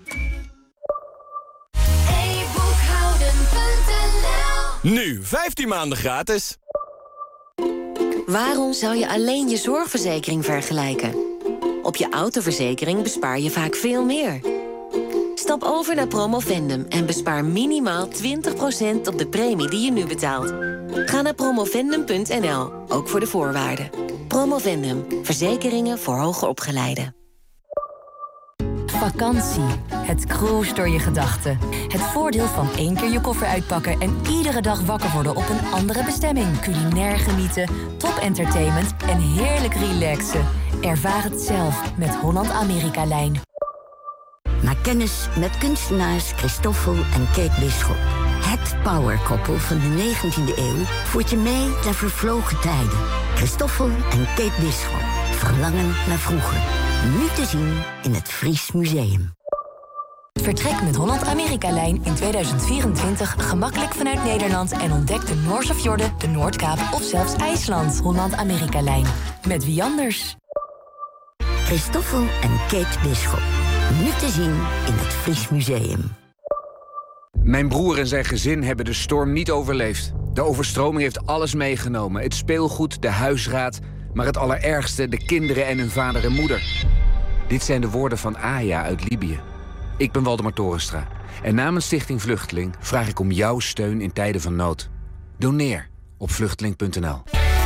Nu 15 maanden gratis. Waarom zou je alleen je zorgverzekering vergelijken? Op je autoverzekering bespaar je vaak veel meer. Stel Stap over naar Promovendum en bespaar minimaal 20% op de premie die je nu betaalt. Ga naar promovendum.nl, ook voor de voorwaarden. Promovendum, verzekeringen voor hoger opgeleiden. Vakantie. Het cruist door je gedachten. Het voordeel van 1 keer je koffer uitpakken en iedere dag wakker worden op een andere bestemming. Culinair genieten, top entertainment en heerlijk relaxen. Ervaar het zelf met Holland-Amerika-lijn. Maak kennis met kunstenaars Christoffel en Kate Bisschop. Het powerkoppel van de 19e eeuw voert je mee naar vervlogen tijden. Christoffel en Kate Bisschop. Verlangen naar vroeger. Nu te zien in het Fries Museum. Vertrek met Holland-Amerika-lijn in 2024 gemakkelijk vanuit Nederland en ontdek de Noorse-fjorden, de Noordkaap of zelfs IJsland. Holland-Amerika-lijn. Met wie anders? Christoffel en Kate Bisschop. Nu te zien in het Fries Museum. Mijn broer en zijn gezin hebben de storm niet overleefd. De overstroming heeft alles meegenomen. Het speelgoed, de huisraad, maar het allerergste, de kinderen en hun vader en moeder. Dit zijn de woorden van Aya uit Libië. Ik ben Waldemar Torenstra. En namens Stichting Vluchteling vraag ik om jouw steun in tijden van nood. Doneer op vluchteling.nl.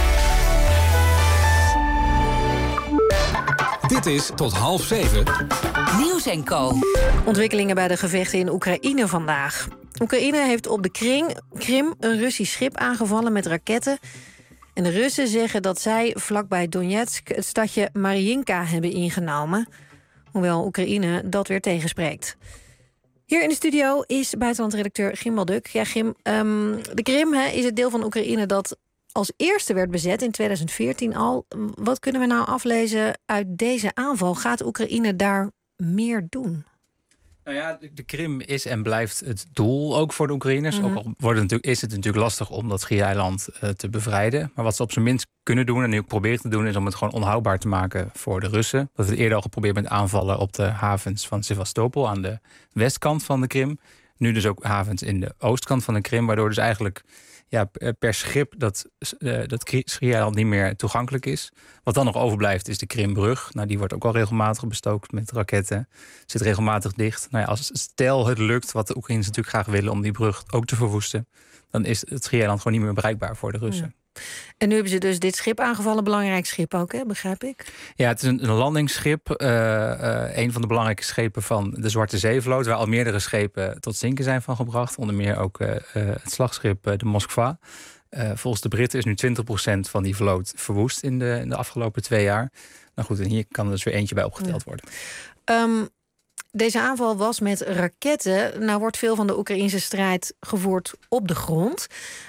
Dit is tot 6:30. Nieuws en Co. Ontwikkelingen bij de gevechten in Oekraïne vandaag. Oekraïne heeft op de Krim een Russisch schip aangevallen met raketten. En de Russen zeggen dat zij vlakbij Donetsk het stadje Mariinka hebben ingenomen. Hoewel Oekraïne dat weer tegenspreekt. Hier in de studio is buitenlandredacteur Gim Balduk. Ja, Gim, de Krim is het deel van Oekraïne dat als eerste werd bezet in 2014 al. Wat kunnen we nou aflezen uit deze aanval? Gaat Oekraïne daar meer doen? Nou ja, de Krim is en blijft het doel ook voor de Oekraïners. Ook al is het natuurlijk lastig om dat schiereiland te bevrijden. Maar wat ze op zijn minst kunnen doen en nu ook proberen te doen, is om het gewoon onhoudbaar te maken voor de Russen. Dat hebben we eerder al geprobeerd met aanvallen op de havens van Sevastopol aan de westkant van de Krim. Nu dus ook havens in de oostkant van de Krim, waardoor dus eigenlijk per schip dat schiereiland niet meer toegankelijk is. Wat dan nog overblijft is de Krimbrug. Nou, die wordt ook al regelmatig bestookt met raketten. Zit regelmatig dicht. Nou ja, als stel het lukt, wat de Oekraïners natuurlijk graag willen, om die brug ook te verwoesten, dan is het schiereiland gewoon niet meer bereikbaar voor de Russen. Ja. En nu hebben ze dus dit schip aangevallen. Belangrijk schip ook, hè? Begrijp ik? Ja, het is een landingsschip. Een van de belangrijke schepen van de Zwarte Zeevloot, waar al meerdere schepen tot zinken zijn van gebracht. Onder meer ook het slagschip de Moskva. Volgens de Britten is nu 20% van die vloot verwoest in de afgelopen 2 jaar. Nou goed, en hier kan er dus weer eentje bij opgeteld worden. Deze aanval was met raketten. Nou wordt veel van de Oekraïnse strijd gevoerd op de grond.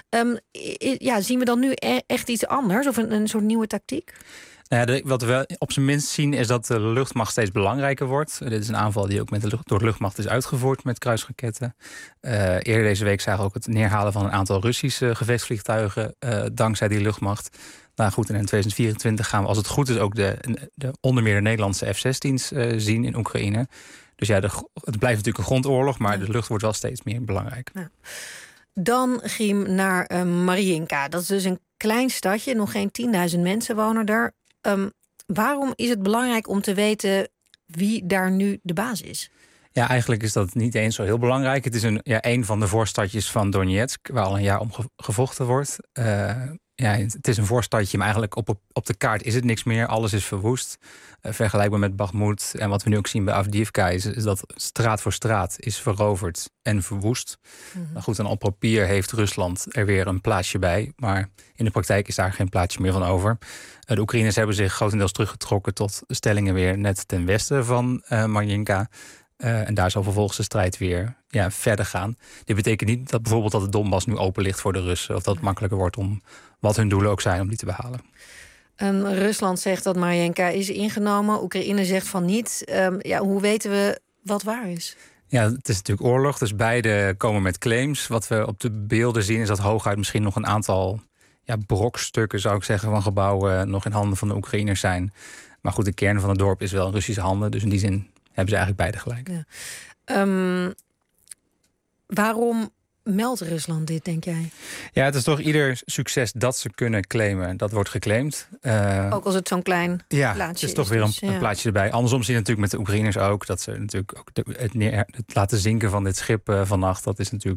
Zien we dan nu echt iets anders? Of een soort nieuwe tactiek? Nou ja, wat we op zijn minst zien is dat de luchtmacht steeds belangrijker wordt. Dit is een aanval die ook door de luchtmacht is uitgevoerd met kruisraketten. Eerder deze week zagen we ook het neerhalen van een aantal Russische gevechtsvliegtuigen dankzij die luchtmacht. Nou goed, en in 2024 gaan we, als het goed is, ook onder meer de Nederlandse F-16's zien in Oekraïne. Dus ja, het blijft natuurlijk een grondoorlog, maar de lucht wordt wel steeds meer belangrijk. Ja. Dan Giem naar Mariinka. Dat is dus een klein stadje, nog geen 10.000 mensen wonen daar. Waarom is het belangrijk om te weten wie daar nu de baas is? Ja, eigenlijk is dat niet eens zo heel belangrijk. Het is een van de voorstadjes van Donetsk, waar al een jaar om gevochten wordt. Het is een voorstadje, maar eigenlijk op de kaart is het niks meer. Alles is verwoest. Vergelijkbaar met Bakhmut. En wat we nu ook zien bij Avdiivka is dat straat voor straat is veroverd en verwoest. Nou goed, en op papier heeft Rusland er weer een plaatsje bij. Maar in de praktijk is daar geen plaatsje meer van over. De Oekraïners hebben zich grotendeels teruggetrokken tot stellingen weer net ten westen van Mariinka. En daar zal vervolgens de strijd weer verder gaan. Dit betekent niet dat bijvoorbeeld dat de Donbass nu open ligt voor de Russen, of dat het makkelijker wordt om wat hun doelen ook zijn om die te behalen. Rusland zegt dat Mariinka is ingenomen. Oekraïne zegt van niet. Hoe weten we wat waar is? Ja, het is natuurlijk oorlog, dus beide komen met claims. Wat we op de beelden zien is dat hooguit misschien nog een aantal brokstukken, zou ik zeggen, van gebouwen nog in handen van de Oekraïners zijn. Maar goed, de kern van het dorp is wel in Russische handen, dus in die zin hebben ze eigenlijk beide gelijk. Ja. Waarom meldt Rusland dit, denk jij? Ja, het is toch ieder succes dat ze kunnen claimen. Dat wordt geclaimd. Ook als het zo'n klein plaatje is. Het is toch weer een plaatje erbij. Andersom zie je natuurlijk met de Oekraïners ook... dat ze natuurlijk ook het laten zinken van dit schip vannacht... dat is natuurlijk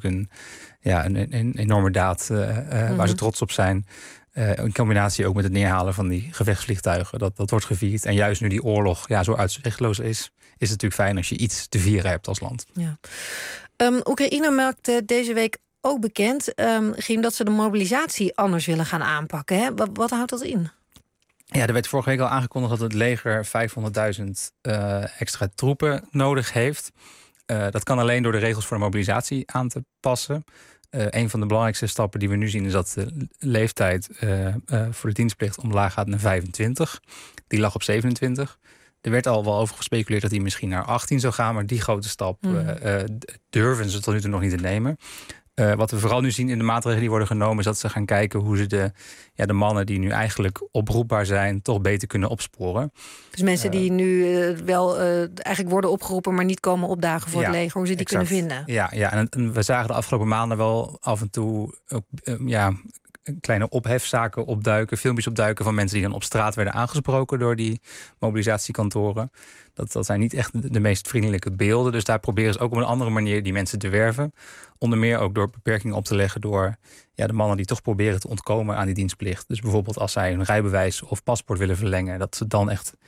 een enorme daad waar ze trots op zijn. In combinatie ook met het neerhalen van die gevechtsvliegtuigen. Dat wordt gevierd. En juist nu die oorlog zo uitzichtloos is het natuurlijk fijn als je iets te vieren hebt als land. Ja. Oekraïne maakte deze week ook bekend, Giem, dat ze de mobilisatie anders willen gaan aanpakken. Hè? Wat houdt dat in? Ja, er werd vorige week al aangekondigd dat het leger 500.000 extra troepen nodig heeft. Dat kan alleen door de regels voor de mobilisatie aan te passen. Een van de belangrijkste stappen die we nu zien is dat de leeftijd voor de dienstplicht omlaag gaat naar 25. Die lag op 27. Er werd al wel over gespeculeerd dat hij misschien naar 18 zou gaan... maar die grote stap durven ze tot nu toe nog niet te nemen. Wat we vooral nu zien in de maatregelen die worden genomen... is dat ze gaan kijken hoe ze de mannen die nu eigenlijk oproepbaar zijn... toch beter kunnen opsporen. Dus mensen die nu wel eigenlijk worden opgeroepen... maar niet komen opdagen voor het leger, hoe ze die kunnen vinden. Ja, en we zagen de afgelopen maanden wel af en toe... ook, kleine ophefzaken opduiken, filmpjes opduiken... van mensen die dan op straat werden aangesproken door die mobilisatiekantoren. Dat zijn niet echt de meest vriendelijke beelden. Dus daar proberen ze ook op een andere manier die mensen te werven. Onder meer ook door beperkingen op te leggen door de mannen die toch proberen te ontkomen aan die dienstplicht. Dus bijvoorbeeld als zij hun rijbewijs of paspoort willen verlengen... dat ze dan echt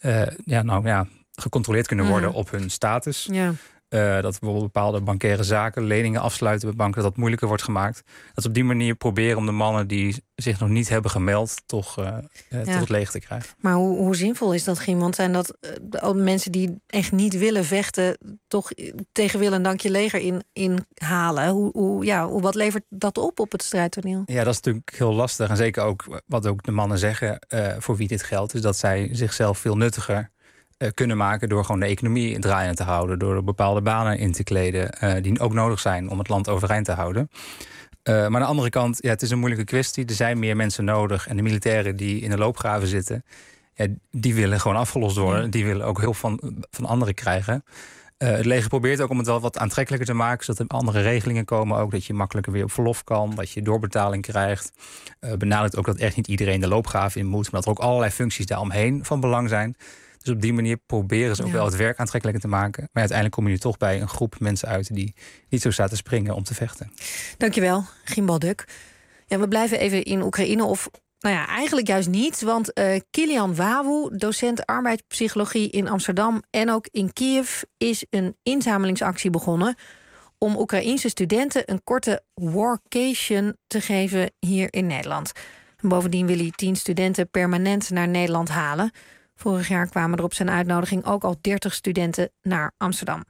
gecontroleerd kunnen worden op hun status. Ja. Dat bijvoorbeeld bepaalde bankaire zaken, leningen afsluiten bij banken... dat moeilijker wordt gemaakt. Dat ze op die manier proberen om de mannen die zich nog niet hebben gemeld... toch tot het leger te krijgen. Maar hoe zinvol is dat, Giem? Want zijn dat al mensen die echt niet willen vechten... toch tegen wil en dank je leger inhalen? Wat levert dat op het strijdtoneel? Ja, dat is natuurlijk heel lastig. En zeker ook wat ook de mannen zeggen voor wie dit geldt... is dat zij zichzelf veel nuttiger... kunnen maken door gewoon de economie in draaiende te houden... door bepaalde banen in te kleden die ook nodig zijn om het land overeind te houden. Maar aan de andere kant, het is een moeilijke kwestie. Er zijn meer mensen nodig en de militairen die in de loopgraven zitten... die willen gewoon afgelost worden. Die willen ook hulp van anderen krijgen. Het leger probeert ook om het wel wat aantrekkelijker te maken... zodat er andere regelingen komen ook, dat je makkelijker weer op verlof kan... dat je doorbetaling krijgt. Benadrukt ook dat echt niet iedereen de loopgraven in moet... maar dat er ook allerlei functies daaromheen van belang zijn... Dus op die manier proberen ze ook wel het werk aantrekkelijker te maken. Maar uiteindelijk kom je toch bij een groep mensen uit... die niet zo staat te springen om te vechten. Dankjewel, Giem Balduk. Ja, we blijven even in Oekraïne, of eigenlijk juist niet. Want Kilian Wawu, docent arbeidspsychologie in Amsterdam... en ook in Kiev is een inzamelingsactie begonnen... om Oekraïense studenten een korte workation te geven hier in Nederland. En bovendien wil hij 10 studenten permanent naar Nederland halen... Vorig jaar kwamen er op zijn uitnodiging ook al 30 studenten naar Amsterdam.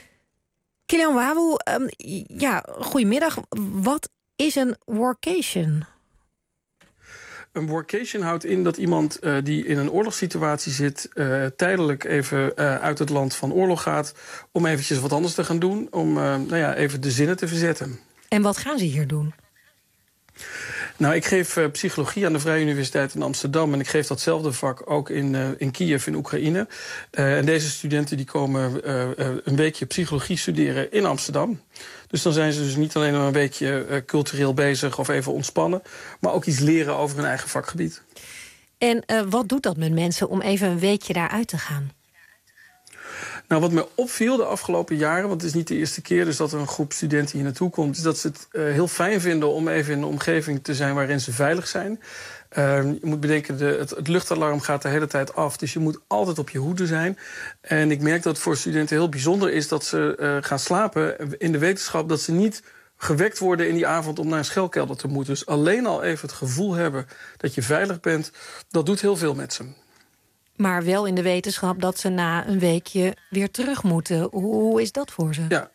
Kilian Wawu, goedemiddag. Wat is een workation? Een workation houdt in dat iemand die in een oorlogssituatie zit... tijdelijk even uit het land van oorlog gaat... om eventjes wat anders te gaan doen, om even de zinnen te verzetten. En wat gaan ze hier doen? Nou, ik geef psychologie aan de Vrije Universiteit in Amsterdam... en ik geef datzelfde vak ook in Kiev in Oekraïne. En deze studenten die komen een weekje psychologie studeren in Amsterdam. Dus dan zijn ze dus niet alleen maar een weekje cultureel bezig of even ontspannen... maar ook iets leren over hun eigen vakgebied. En wat doet dat met mensen om even een weekje daaruit te gaan? Nou, wat me opviel de afgelopen jaren... want het is niet de eerste keer dus dat er een groep studenten hier naartoe komt... is dat ze het heel fijn vinden om even in een omgeving te zijn waarin ze veilig zijn. Je moet bedenken, het luchtalarm gaat de hele tijd af... dus je moet altijd op je hoede zijn. En ik merk dat het voor studenten heel bijzonder is... dat ze gaan slapen in de wetenschap dat ze niet gewekt worden in die avond... om naar een schelkelder te moeten. Dus alleen al even het gevoel hebben dat je veilig bent... dat doet heel veel met ze. Maar wel in de wetenschap dat ze na een weekje weer terug moeten. Hoe is dat voor ze? Ja.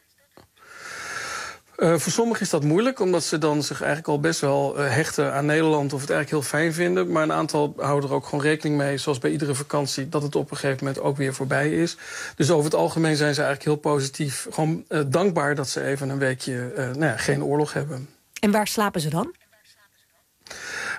Voor sommigen is dat moeilijk, omdat ze dan zich eigenlijk al best wel hechten aan Nederland... of het eigenlijk heel fijn vinden. Maar een aantal houden er ook gewoon rekening mee, zoals bij iedere vakantie... dat het op een gegeven moment ook weer voorbij is. Dus over het algemeen zijn ze eigenlijk heel positief. Gewoon dankbaar dat ze even een weekje geen oorlog hebben. En waar slapen ze dan?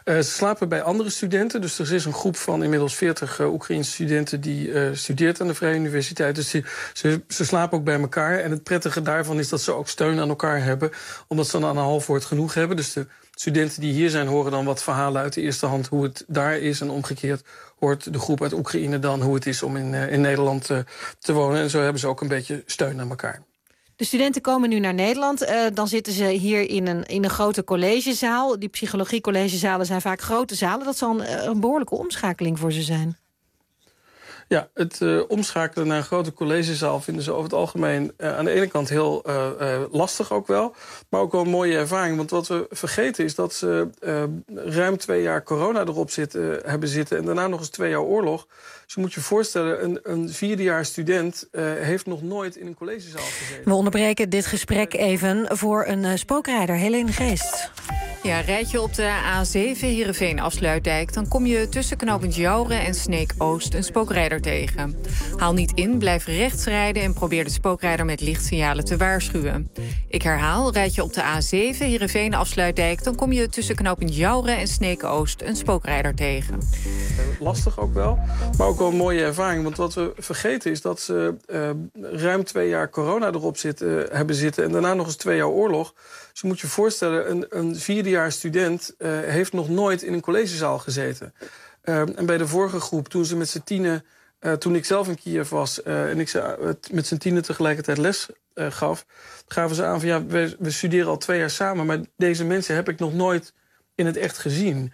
Ze slapen bij andere studenten. Dus er is een groep van inmiddels 40 Oekraïense studenten die studeert aan de Vrije Universiteit. Dus ze slapen ook bij elkaar. En het prettige daarvan is dat ze ook steun aan elkaar hebben, omdat ze dan aan een half woord genoeg hebben. Dus de studenten die hier zijn horen dan wat verhalen uit de eerste hand hoe het daar is. En omgekeerd hoort de groep uit Oekraïne dan hoe het is om in Nederland te wonen. En zo hebben ze ook een beetje steun aan elkaar. De studenten komen nu naar Nederland. Dan zitten ze hier in een grote collegezaal. Die psychologiecollegezalen zijn vaak grote zalen. Dat zal een behoorlijke omschakeling voor ze zijn. Ja, het omschakelen naar een grote collegezaal vinden ze over het algemeen aan de ene kant heel lastig ook wel. Maar ook wel een mooie ervaring. Want wat we vergeten is dat ze ruim 2 jaar corona erop hebben zitten. En daarna nog eens 2 jaar oorlog. Dus je moet je voorstellen, een 4-jaar student heeft nog nooit in een collegezaal gezeten. We onderbreken dit gesprek even voor een spookrijder, Helene Geest. Ja, rijd je op de A7 Heerenveen-Afsluitdijk, dan kom je tussen knooppunt Jouren en Sneek-Oost een spookrijder tegen. Haal niet in, blijf rechts rijden en probeer de spookrijder met lichtsignalen te waarschuwen. Ik herhaal, rijd je op de A7 Heerenveen-Afsluitdijk, dan kom je tussen knooppunt Jouren en Sneek-Oost een spookrijder tegen. Lastig ook wel, maar ook wel een mooie ervaring. Want wat we vergeten is dat ze ruim 2 jaar corona erop hebben zitten en daarna nog eens 2 jaar oorlog. Dus je moet je voorstellen, een 4-jaar student heeft nog nooit in een collegezaal gezeten. En bij de vorige groep, toen ze met z'n tienen, toen ik zelf in Kiev was en ik ze met z'n tienen tegelijkertijd les gaf, gaven ze aan van ja, we studeren al 2 jaar samen, maar deze mensen heb ik nog nooit in het echt gezien.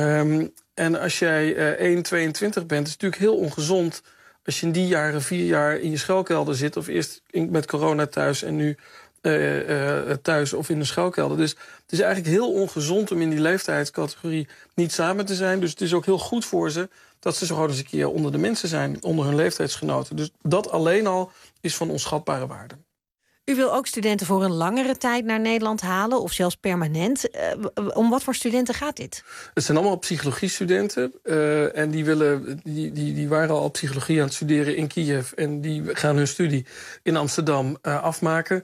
En als jij 1,22 bent, is het natuurlijk heel ongezond als je in die jaren 4 jaar in je schuilkelder zit, of eerst met corona thuis en nu thuis of in de schuilkelder. Dus het is eigenlijk heel ongezond om in die leeftijdscategorie niet samen te zijn. Dus het is ook heel goed voor ze dat ze zo gewoon eens een keer onder de mensen zijn, onder hun leeftijdsgenoten. Dus dat alleen al is van onschatbare waarde. U wil ook studenten voor een langere tijd naar Nederland halen, of zelfs permanent. Om wat voor studenten gaat dit? Het zijn allemaal psychologiestudenten. En die waren al psychologie aan het studeren in Kiev. En die gaan hun studie in Amsterdam afmaken.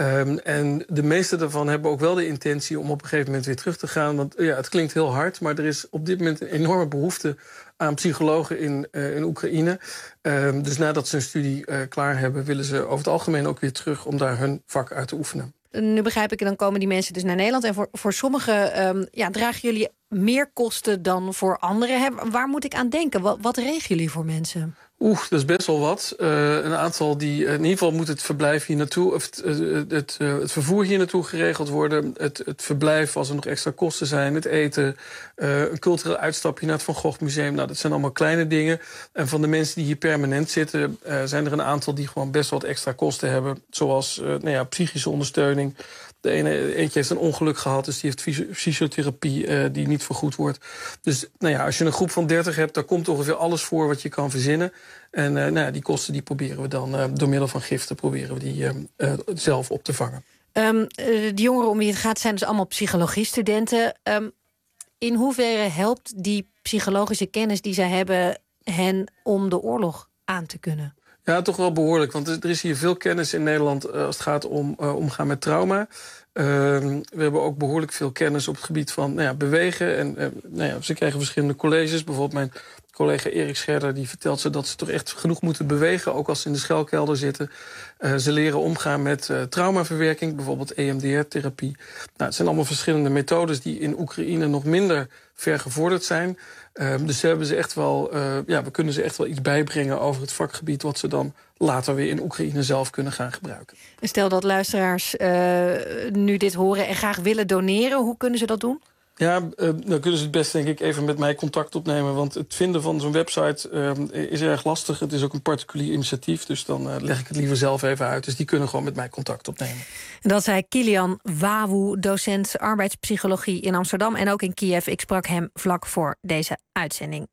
En de meeste daarvan hebben ook wel de intentie om op een gegeven moment weer terug te gaan. Want ja, het klinkt heel hard, maar er is op dit moment een enorme behoefte aan psychologen in Oekraïne. Dus nadat ze hun studie klaar hebben, willen ze over het algemeen ook weer terug om daar hun vak uit te oefenen. Nu begrijp ik, dan komen die mensen dus naar Nederland. En voor sommigen dragen jullie meer kosten dan voor anderen. Waar moet ik aan denken? Wat regelen jullie voor mensen? Dat is best wel wat. Een aantal die... in ieder geval moet het verblijf hier naartoe, of het vervoer hier naartoe geregeld worden. Het verblijf, als er nog extra kosten zijn. Het eten. Een cultureel uitstapje naar het Van Gogh Museum. Nou, dat zijn allemaal kleine dingen. En van de mensen die hier permanent zitten, zijn er een aantal die gewoon best wat extra kosten hebben. Zoals psychische ondersteuning. Eentje heeft een ongeluk gehad, dus die heeft fysiotherapie die niet vergoed wordt. Dus als je een groep van 30 hebt, daar komt ongeveer alles voor wat je kan verzinnen. En die kosten die proberen we dan door middel van giften proberen we die zelf op te vangen. De jongeren om wie het gaat zijn dus allemaal psychologiestudenten. In hoeverre helpt die psychologische kennis die zij hebben hen om de oorlog aan te kunnen? Ja, toch wel behoorlijk. Want er is hier veel kennis in Nederland als het gaat om omgaan met trauma. We hebben ook behoorlijk veel kennis op het gebied van bewegen. En ze krijgen verschillende colleges. Bijvoorbeeld mijn collega Erik Scherder die vertelt ze dat ze toch echt genoeg moeten bewegen, ook als ze in de schuilkelder zitten. Ze leren omgaan met traumaverwerking, bijvoorbeeld EMDR-therapie. Het zijn allemaal verschillende methodes die in Oekraïne nog minder ver gevorderd zijn. Dus we kunnen ze echt wel iets bijbrengen over het vakgebied wat ze dan later weer in Oekraïne zelf kunnen gaan gebruiken. Stel dat luisteraars nu dit horen en graag willen doneren, hoe kunnen ze dat doen? Ja, dan kunnen ze het best denk ik even met mij contact opnemen. Want het vinden van zo'n website is erg lastig. Het is ook een particulier initiatief, dus dan leg ik het liever zelf even uit. Dus die kunnen gewoon met mij contact opnemen. En dat zei Kilian Wawu, docent arbeidspsychologie in Amsterdam en ook in Kiev. Ik sprak hem vlak voor deze uitzending.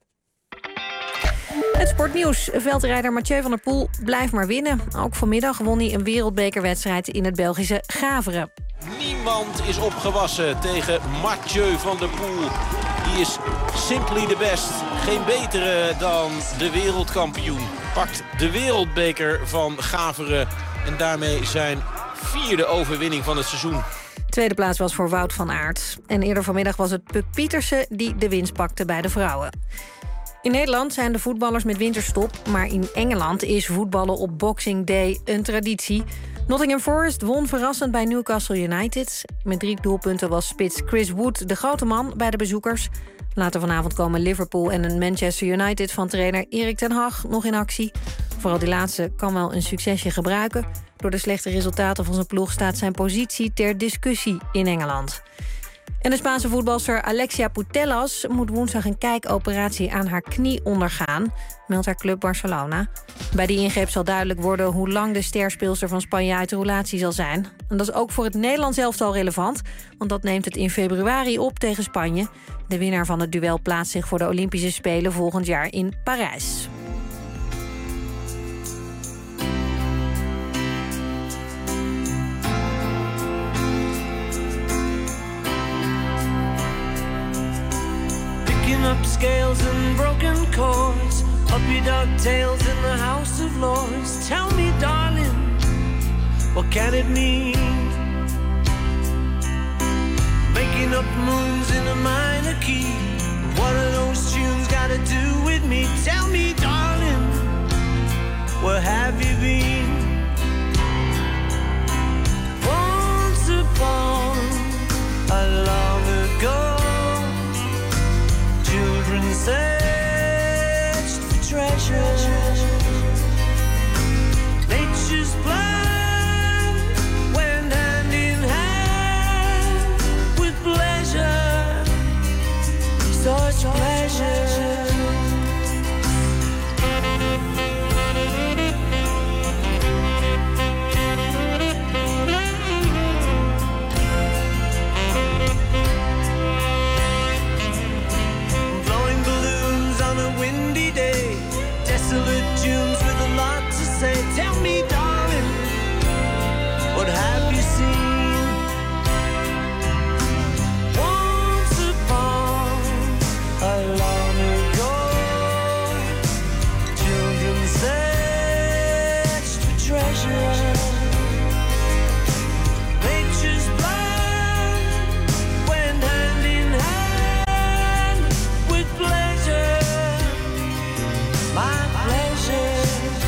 Het sportnieuws. Veldrijder Mathieu van der Poel blijft maar winnen. Ook vanmiddag won hij een wereldbekerwedstrijd in het Belgische Gaveren. Niemand is opgewassen tegen Mathieu van der Poel. Die is simply the best. Geen betere dan de wereldkampioen. Pakt de wereldbeker van Gaveren. En daarmee zijn 4e overwinning van het seizoen. Tweede plaats was voor Wout van Aert. En eerder vanmiddag was het Puk Pietersen die de winst pakte bij de vrouwen. In Nederland zijn de voetballers met winterstop, maar in Engeland is voetballen op Boxing Day een traditie. Nottingham Forest won verrassend bij Newcastle United. Met 3 doelpunten was spits Chris Wood de grote man bij de bezoekers. Later vanavond komen Liverpool en een Manchester United van trainer Erik ten Hag nog in actie. Vooral die laatste kan wel een succesje gebruiken. Door de slechte resultaten van zijn ploeg staat zijn positie ter discussie in Engeland. En de Spaanse voetbalster Alexia Putellas moet woensdag een kijkoperatie aan haar knie ondergaan, meldt haar club Barcelona. Bij die ingreep zal duidelijk worden hoe lang de sterspeelster van Spanje uit de roulatie zal zijn. En dat is ook voor het Nederlands elftal relevant, want dat neemt het in februari op tegen Spanje. De winnaar van het duel plaatst zich voor de Olympische Spelen volgend jaar in Parijs. Up scales and broken chords, up your ducktails in the House of Lords. Tell me, darling, what can it mean? Making up moons in a minor key. What are those tunes got to do with me? Tell me, darling, where have you been? Once upon a long ago, children searched for treasure. Nature's plan went hand in hand with pleasure, such pleasure. Windy day, desolate tunes with a lot to say. Tell me, darling, what have you seen? Once upon a long ago, children searched for treasure. Nature's plan went hand in hand with pleasure. My pleasure.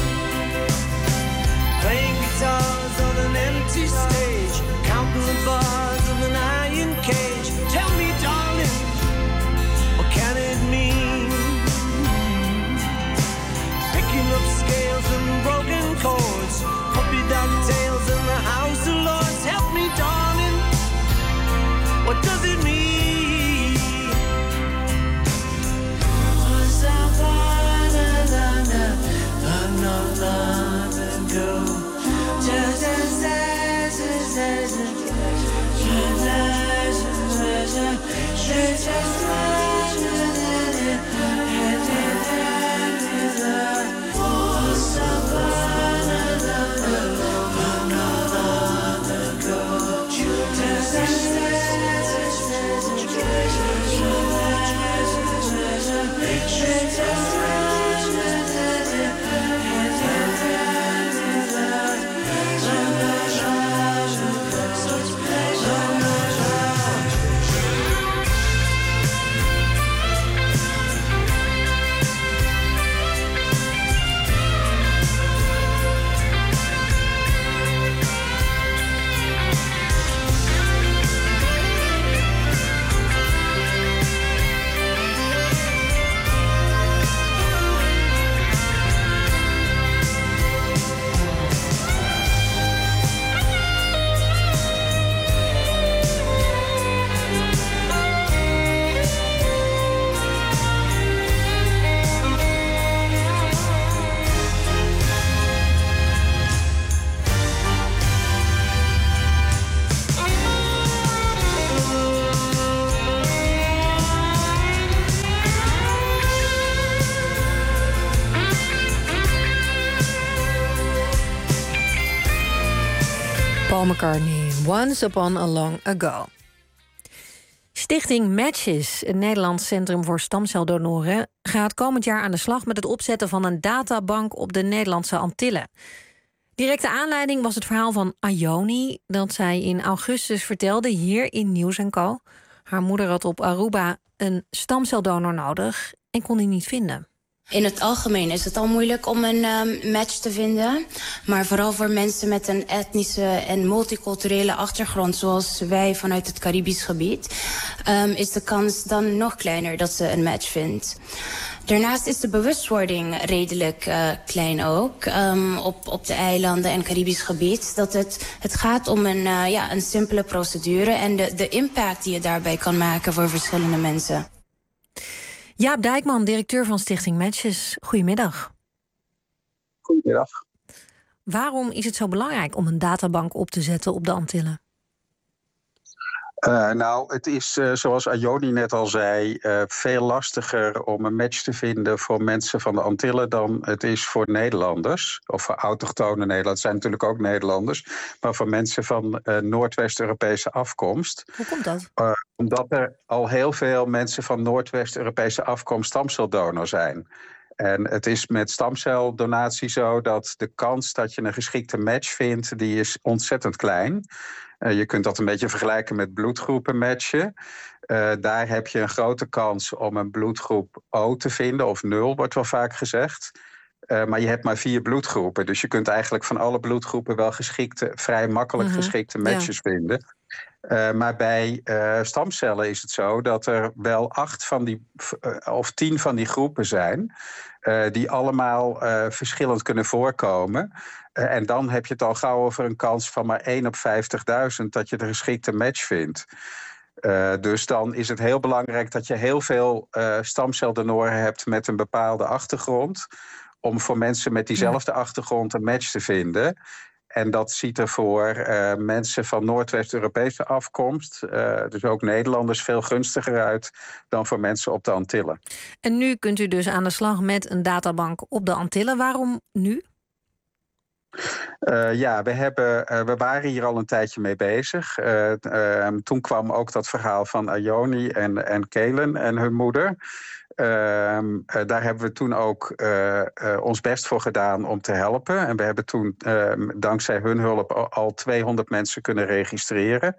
Playing guitars on an empty stage, counting the bars of an iron cage. Tell me, darling, what can it mean? Picking up scales and broken chords, puppy ducktails in the House of Lords. Help me, darling, what does it mean? Paul McCartney, Once Upon a Long Ago. Stichting Matches, een Nederlands centrum voor stamceldonoren, gaat komend jaar aan de slag met het opzetten van een databank op de Nederlandse Antillen. Directe aanleiding was het verhaal van Ayoni, dat zij in augustus vertelde hier in Nieuws & Co. Haar moeder had op Aruba een stamceldonor nodig en kon die niet vinden. In het algemeen is het al moeilijk om een match te vinden. Maar vooral voor mensen met een etnische en multiculturele achtergrond, zoals wij vanuit het Caribisch gebied, is de kans dan nog kleiner dat ze een match vindt. Daarnaast is de bewustwording redelijk klein ook op de eilanden en Caribisch gebied. Dat het gaat om een simpele procedure en de impact die je daarbij kan maken voor verschillende mensen. Jaap Dijkman, directeur van Stichting Matches. Goedemiddag. Goedemiddag. Waarom is het zo belangrijk om een databank op te zetten op de Antillen? Het is, zoals Ayoni net al zei, veel lastiger om een match te vinden voor mensen van de Antillen dan het is voor Nederlanders. Of voor autochtone Nederlanders, zijn natuurlijk ook Nederlanders. Maar voor mensen van Noordwest-Europese afkomst. Hoe komt dat? Omdat er al heel veel mensen van Noordwest-Europese afkomst stamceldonor zijn. En het is met stamceldonatie zo dat de kans dat je een geschikte match vindt, die is ontzettend klein. Je kunt dat een beetje vergelijken met bloedgroepen matchen. Daar heb je een grote kans om een bloedgroep O te vinden, of 0 wordt wel vaak gezegd. Maar je hebt maar 4 bloedgroepen. Dus je kunt eigenlijk van alle bloedgroepen wel vrij makkelijk geschikte matches vinden. Maar bij stamcellen is het zo dat er wel 10 van die groepen zijn, die allemaal verschillend kunnen voorkomen. En dan heb je het al gauw over een kans van maar 1 op 50.000 dat je de geschikte match vindt. Dus dan is het heel belangrijk dat je heel veel stamceldonoren hebt met een bepaalde achtergrond, om voor mensen met diezelfde achtergrond een match te vinden. En dat ziet er voor mensen van Noordwest-Europese afkomst, dus ook Nederlanders, veel gunstiger uit dan voor mensen op de Antillen. En nu kunt u dus aan de slag met een databank op de Antillen. Waarom nu? We waren hier al een tijdje mee bezig. Toen kwam ook dat verhaal van Ayoni en Kelen en hun moeder. Daar hebben we toen ook ons best voor gedaan om te helpen. En we hebben toen dankzij hun hulp al 200 mensen kunnen registreren.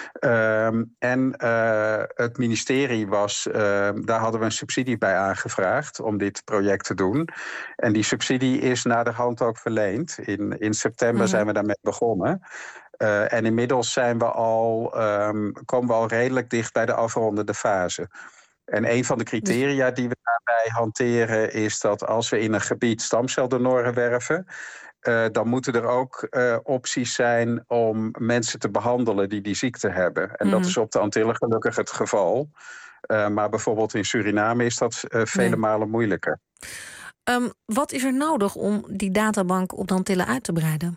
Het ministerie daar hadden we een subsidie bij aangevraagd om dit project te doen. En die subsidie is naderhand ook verleend. In september zijn we daarmee begonnen. En inmiddels komen we al redelijk dicht bij de afrondende fase. En een van de criteria die we daarbij hanteren is dat als we in een gebied stamceldonoren werven, dan moeten er ook opties zijn om mensen te behandelen die ziekte hebben. En dat is op de Antillen gelukkig het geval. Maar bijvoorbeeld in Suriname is dat vele malen moeilijker. Wat is er nodig om die databank op de Antillen uit te breiden?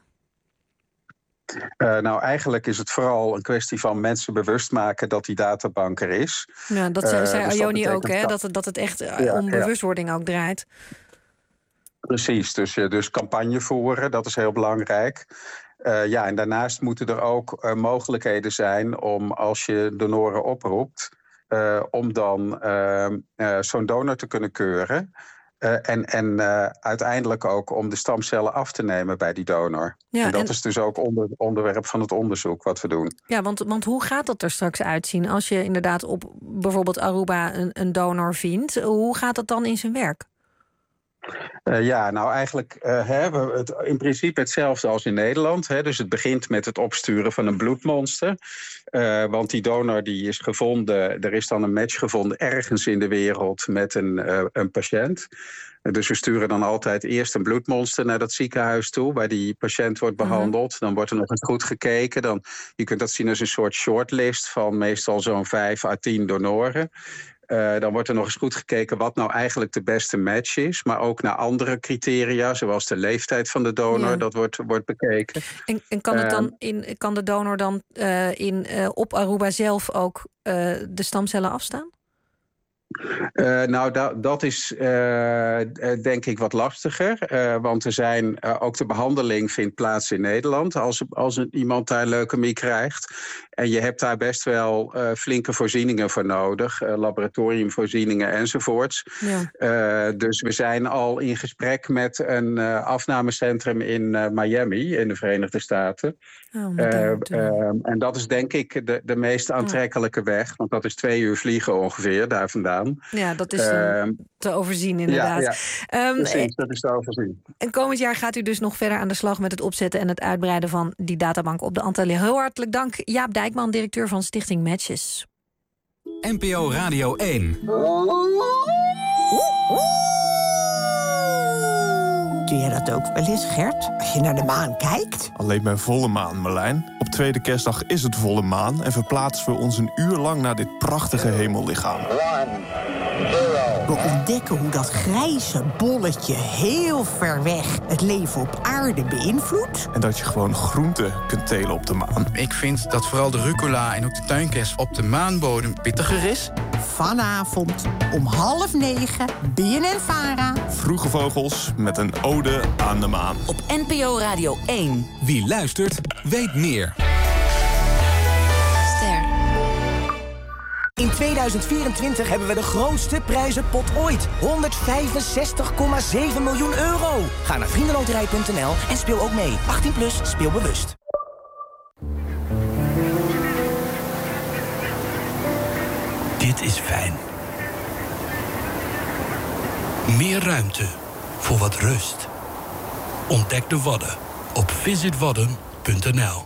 Eigenlijk is het vooral een kwestie van mensen bewust maken dat die databank er is. Ja, dat zei Ayoni ook, hè? Dat het echt om bewustwording ook draait. Precies, dus campagne voeren, dat is heel belangrijk. En daarnaast moeten er ook mogelijkheden zijn om, als je donoren oproept, om dan zo'n donor te kunnen keuren. En uiteindelijk ook om de stamcellen af te nemen bij die donor. Ja, en dat is dus ook onderwerp van het onderzoek wat we doen. Ja, want hoe gaat dat er straks uitzien als je inderdaad op bijvoorbeeld Aruba een donor vindt? Hoe gaat dat dan in zijn werk? Eigenlijk hebben we het in principe hetzelfde als in Nederland. Dus het begint met het opsturen van een bloedmonster. Want die donor die is gevonden, er is dan een match gevonden ergens in de wereld met een patiënt. Dus we sturen dan altijd eerst een bloedmonster naar dat ziekenhuis toe, waar die patiënt wordt behandeld. Dan wordt er nog eens goed gekeken. Je kunt dat zien als een soort shortlist van meestal zo'n 5 à 10 donoren. Dan wordt er nog eens goed gekeken wat nou eigenlijk de beste match is. Maar ook naar andere criteria, zoals de leeftijd van de donor, dat wordt bekeken. En kan de donor dan op Aruba zelf ook de stamcellen afstaan? Dat is denk ik wat lastiger. Want er zijn ook de behandeling vindt plaats in Nederland als iemand daar leukemie krijgt. En je hebt daar best wel flinke voorzieningen voor nodig. Laboratoriumvoorzieningen enzovoorts. Ja. Dus we zijn al in gesprek met een afnamecentrum in Miami in de Verenigde Staten. En dat is denk ik de meest aantrekkelijke weg. Want dat is 2 uur vliegen ongeveer daar vandaan. Ja, dat is te overzien inderdaad. Precies, dat is te overzien. En komend jaar gaat u dus nog verder aan de slag met het opzetten en het uitbreiden van die databank op de Antillen. Heel hartelijk dank, Jaap Dijkman, directeur van Stichting Matches. NPO Radio 1. Doe jij dat ook wel eens, Gert? Als je naar de maan kijkt? Alleen bij volle maan, Marlijn. Op tweede kerstdag is het volle maan en verplaatsen we ons een uur lang naar dit prachtige hemellichaam. We ontdekken hoe dat grijze bolletje heel ver weg het leven op aarde beïnvloedt. En dat je gewoon groenten kunt telen op de maan. Ik vind dat vooral de rucola en ook de tuinkers op de maanbodem pittiger is. Vanavond om 20:30 BNN-Vara. Vroege vogels met een ode aan de maan. Op NPO Radio 1. Wie luistert, weet meer. In 2024 hebben we de grootste prijzenpot ooit. 165,7 miljoen euro. Ga naar vriendenloterij.nl en speel ook mee. 18+, speel bewust. Dit is fijn. Meer ruimte voor wat rust. Ontdek de Wadden op visitwadden.nl.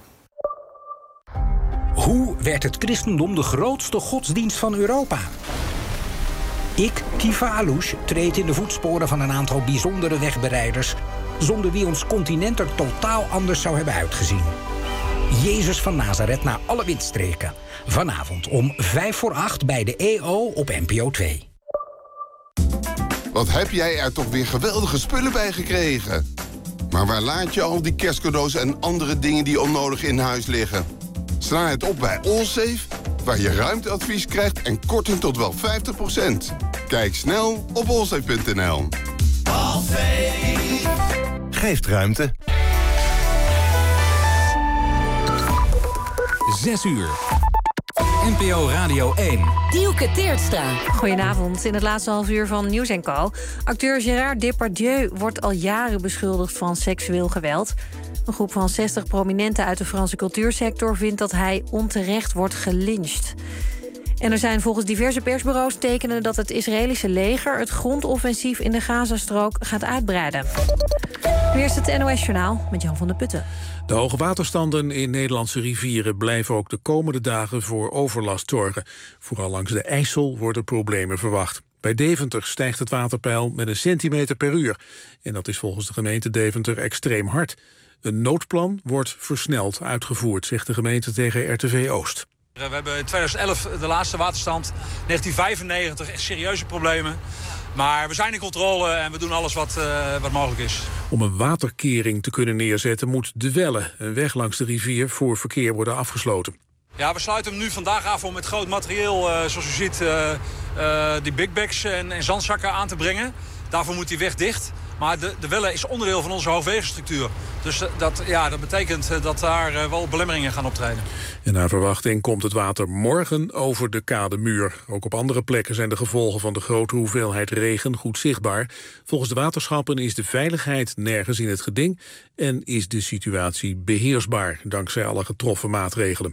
Hoe werd het christendom de grootste godsdienst van Europa? Ik, Kiva Alouche, treed in de voetsporen van een aantal bijzondere wegbereiders, zonder wie ons continent er totaal anders zou hebben uitgezien. Jezus van Nazareth naar alle windstreken. Vanavond om 7:55 bij de EO op NPO 2. Wat heb jij er toch weer geweldige spullen bij gekregen? Maar waar laat je al die kerstcadeaus en andere dingen die onnodig in huis liggen? Sla het op bij Allsafe, waar je ruimteadvies krijgt en korting tot wel 50%. Kijk snel op allsafe.nl. Geeft ruimte. 6 uur. NPO Radio 1. Dielke Teertstra. Goedenavond. In het laatste half uur van Nieuws & Co. Acteur Gérard Depardieu wordt al jaren beschuldigd van seksueel geweld. Een groep van 60 prominenten uit de Franse cultuursector vindt dat hij onterecht wordt gelyncht. En er zijn volgens diverse persbureaus tekenen dat het Israëlische leger het grondoffensief in de Gazastrook gaat uitbreiden. Nu eerst het NOS-journaal met Jan van der Putten. De hoge waterstanden in Nederlandse rivieren blijven ook de komende dagen voor overlast zorgen. Vooral langs de IJssel worden problemen verwacht. Bij Deventer stijgt het waterpeil met 1 centimeter per uur. En dat is volgens de gemeente Deventer extreem hard. Een noodplan wordt versneld uitgevoerd, zegt de gemeente tegen RTV Oost. We hebben in 2011 de laatste waterstand, 1995 serieuze problemen. Maar we zijn in controle en we doen alles wat mogelijk is. Om een waterkering te kunnen neerzetten moet de Welle, een weg langs de rivier, voor verkeer worden afgesloten. Ja, we sluiten hem nu vandaag af om met groot materieel, zoals u ziet, die big bags en zandzakken aan te brengen. Daarvoor moet die weg dicht. Maar de Welle is onderdeel van onze hoofdwegenstructuur. Dus dat betekent dat daar wel belemmeringen gaan optreden. En naar verwachting komt het water morgen over de kademuur. Ook op andere plekken zijn de gevolgen van de grote hoeveelheid regen goed zichtbaar. Volgens de waterschappen is de veiligheid nergens in het geding en is de situatie beheersbaar, dankzij alle getroffen maatregelen.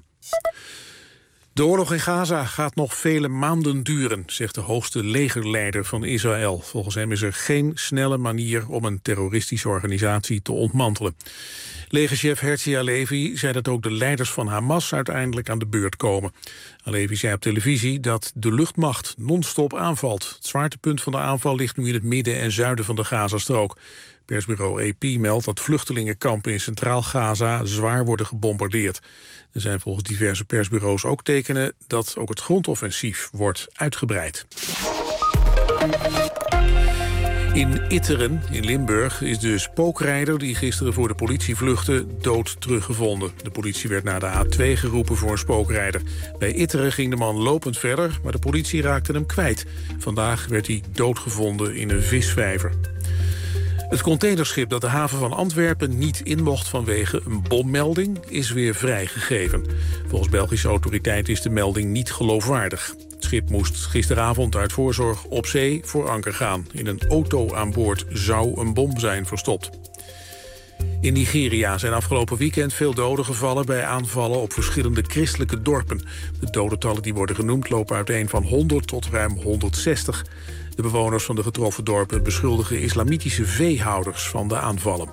De oorlog in Gaza gaat nog vele maanden duren, zegt de hoogste legerleider van Israël. Volgens hem is er geen snelle manier om een terroristische organisatie te ontmantelen. Legerchef Herzi Halevi zei dat ook de leiders van Hamas uiteindelijk aan de beurt komen. Halevi zei op televisie dat de luchtmacht non-stop aanvalt. Het zwaartepunt van de aanval ligt nu in het midden en zuiden van de Gazastrook. Persbureau AP meldt dat vluchtelingenkampen in Centraal Gaza zwaar worden gebombardeerd. Er zijn volgens diverse persbureaus ook tekenen dat ook het grondoffensief wordt uitgebreid. In Itteren, in Limburg, is de spookrijder die gisteren voor de politie vluchtte dood teruggevonden. De politie werd naar de A2 geroepen voor een spookrijder. Bij Itteren ging de man lopend verder, maar de politie raakte hem kwijt. Vandaag werd hij doodgevonden in een visvijver. Het containerschip dat de haven van Antwerpen niet in mocht vanwege een bommelding is weer vrijgegeven. Volgens Belgische autoriteiten is de melding niet geloofwaardig. Het schip moest gisteravond uit voorzorg op zee voor anker gaan. In een auto aan boord zou een bom zijn verstopt. In Nigeria zijn afgelopen weekend veel doden gevallen bij aanvallen op verschillende christelijke dorpen. De dodentallen die worden genoemd lopen uiteen van 100 tot ruim 160. De bewoners van de getroffen dorpen beschuldigen islamitische veehouders van de aanvallen.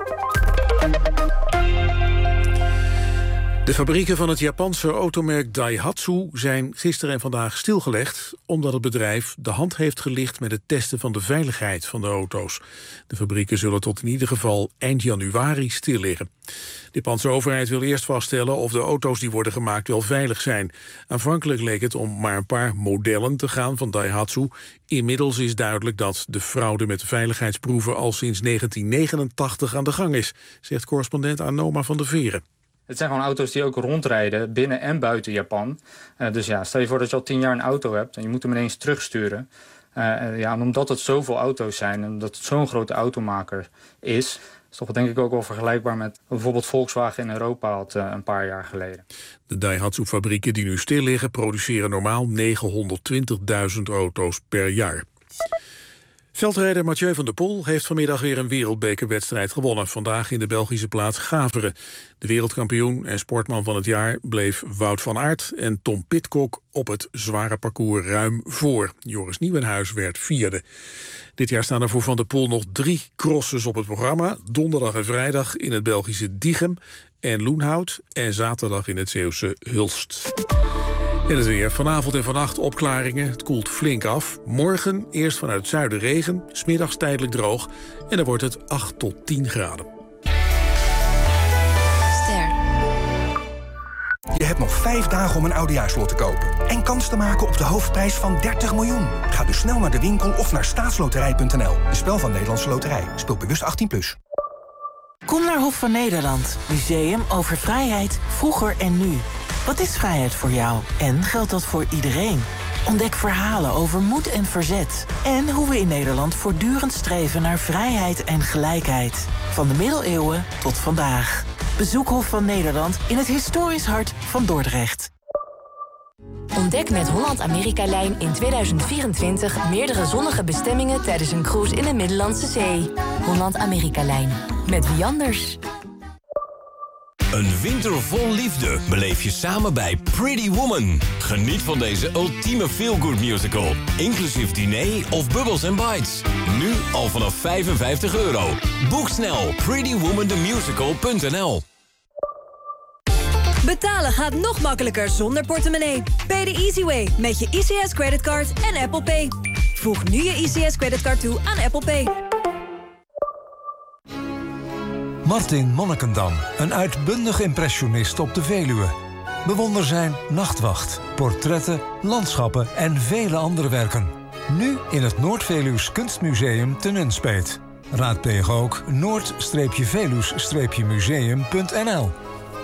De fabrieken van het Japanse automerk Daihatsu zijn gisteren en vandaag stilgelegd, omdat het bedrijf de hand heeft gelicht met het testen van de veiligheid van de auto's. De fabrieken zullen tot in ieder geval eind januari stil liggen. De Japanse overheid wil eerst vaststellen of de auto's die worden gemaakt wel veilig zijn. Aanvankelijk leek het om maar een paar modellen te gaan van Daihatsu. Inmiddels is duidelijk dat de fraude met de veiligheidsproeven al sinds 1989 aan de gang is, zegt correspondent Anoma van der Veren. Het zijn gewoon auto's die ook rondrijden binnen en buiten Japan. Dus ja, stel je voor dat je al 10 jaar een auto hebt en je moet hem ineens terugsturen. En omdat het zoveel auto's zijn en omdat het zo'n grote automaker is toch denk ik ook wel vergelijkbaar met bijvoorbeeld Volkswagen in Europa had een paar jaar geleden. De Daihatsu-fabrieken die nu stil liggen produceren normaal 920.000 auto's per jaar. Veldrijder Mathieu van der Poel heeft vanmiddag weer een wereldbekerwedstrijd gewonnen. Vandaag in de Belgische plaats Gaveren. De wereldkampioen en sportman van het jaar bleef Wout van Aert en Tom Pidcock op het zware parcours ruim voor. Joris Nieuwenhuis werd vierde. Dit jaar staan er voor Van der Poel nog 3 crosses op het programma. Donderdag en vrijdag in het Belgische Diegem en Loenhout en zaterdag in het Zeeuwse Hulst. En het weer. Vanavond en vannacht opklaringen. Het koelt flink af. Morgen eerst vanuit het zuiden regen. 's Middags tijdelijk droog. En dan wordt het 8 tot 10 graden. Je hebt nog 5 dagen om een oudejaarslot te kopen. En kans te maken op de hoofdprijs van 30 miljoen. Ga dus snel naar de winkel of naar staatsloterij.nl. Een spel van Nederlandse Loterij. Speel bewust 18+. Kom naar Hof van Nederland. Museum over vrijheid, vroeger en nu. Wat is vrijheid voor jou? En geldt dat voor iedereen? Ontdek verhalen over moed en verzet. En hoe we in Nederland voortdurend streven naar vrijheid en gelijkheid. Van de middeleeuwen tot vandaag. Bezoek Hof van Nederland in het historisch hart van Dordrecht. Ontdek met Holland-Amerika-lijn in 2024 meerdere zonnige bestemmingen tijdens een cruise in de Middellandse Zee. Holland-Amerika-lijn. Met wie anders? Een winter vol liefde beleef je samen bij Pretty Woman. Geniet van deze ultieme feel-good musical. Inclusief diner of Bubbles & Bites. Nu al vanaf €55. Boek snel prettywomanthemusical.nl. Betalen gaat nog makkelijker zonder portemonnee. Pay the easy way met je ICS creditcard en Apple Pay. Voeg nu je ICS creditcard toe aan Apple Pay. Martin Monnikendam, een uitbundig impressionist op de Veluwe. Bewonder zijn Nachtwacht, portretten, landschappen en vele andere werken. Nu in het Noord-Veluws Kunstmuseum te Nunspeet. Raadpleeg ook noord-veluws-museum.nl.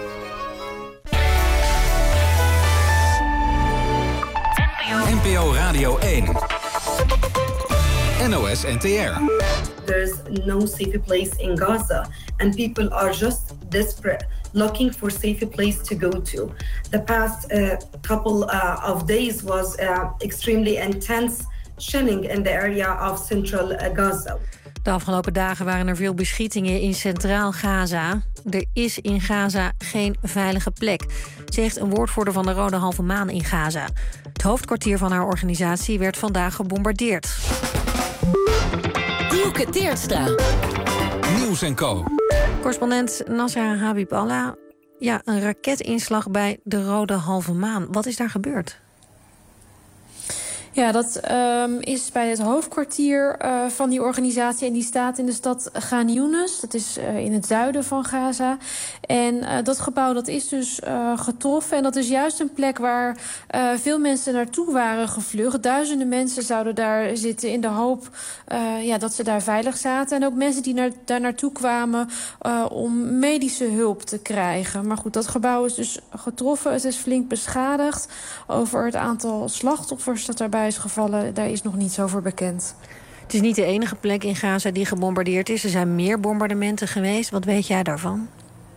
NPO Radio 1. NOS NTR. There's no safe place in Gaza, and people are just desperate, looking for safe place to go to. The past couple of days was extremely intense shelling in the area of central Gaza. De afgelopen dagen waren er veel beschietingen in centraal Gaza. Er is in Gaza geen veilige plek, zegt een woordvoerder van de Rode Halve Maan in Gaza. Het hoofdkwartier van haar organisatie werd vandaag gebombardeerd. Dielke Teertstra. Nieuws & Co. Correspondent Nasra Habib Allah. Ja, een raketinslag bij de Rode Halve Maan. Wat is daar gebeurd? Ja, dat is bij het hoofdkwartier van die organisatie. En die staat in de stad Khan Younis. Dat is in het zuiden van Gaza. En dat gebouw dat is dus getroffen. En dat is juist een plek waar veel mensen naartoe waren gevlucht. Duizenden mensen zouden daar zitten in de hoop dat ze daar veilig zaten. En ook mensen die daar naartoe kwamen om medische hulp te krijgen. Maar goed, dat gebouw is dus getroffen. Het is flink beschadigd. Over het aantal slachtoffers dat daarbij is gevallen, daar is nog niets over bekend. Het is niet de enige plek in Gaza die gebombardeerd is. Er zijn meer bombardementen geweest. Wat weet jij daarvan?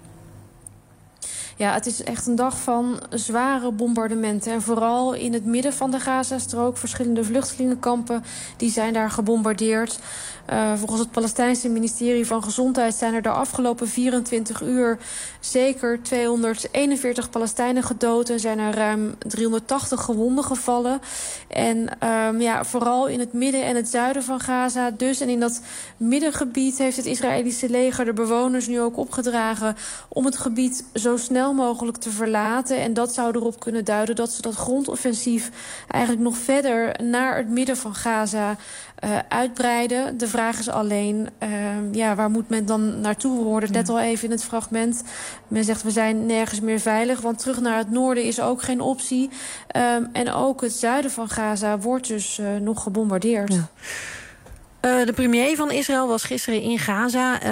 Ja, het is echt een dag van zware bombardementen. En vooral in het midden van de Gazastrook. Verschillende vluchtelingenkampen die zijn daar gebombardeerd. Volgens het Palestijnse ministerie van Gezondheid zijn er de afgelopen 24 uur zeker 241 Palestijnen gedood en zijn er ruim 380 gewonden gevallen. En vooral in het midden en het zuiden van Gaza dus. En in dat middengebied heeft het Israëlische leger de bewoners nu ook opgedragen om het gebied zo snel mogelijk te verlaten. En dat zou erop kunnen duiden dat ze dat grondoffensief eigenlijk nog verder naar het midden van Gaza uitbreiden. De vraag is alleen, waar moet men dan naartoe? We hoorden het net al even in het fragment. Men zegt, we zijn nergens meer veilig, want terug naar het noorden is ook geen optie. En ook het zuiden van Gaza wordt dus nog gebombardeerd. Ja. De premier van Israël was gisteren in Gaza.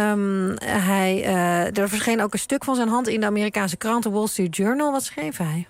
Er verscheen ook een stuk van zijn hand in de Amerikaanse krant, de Wall Street Journal. Wat schreef hij?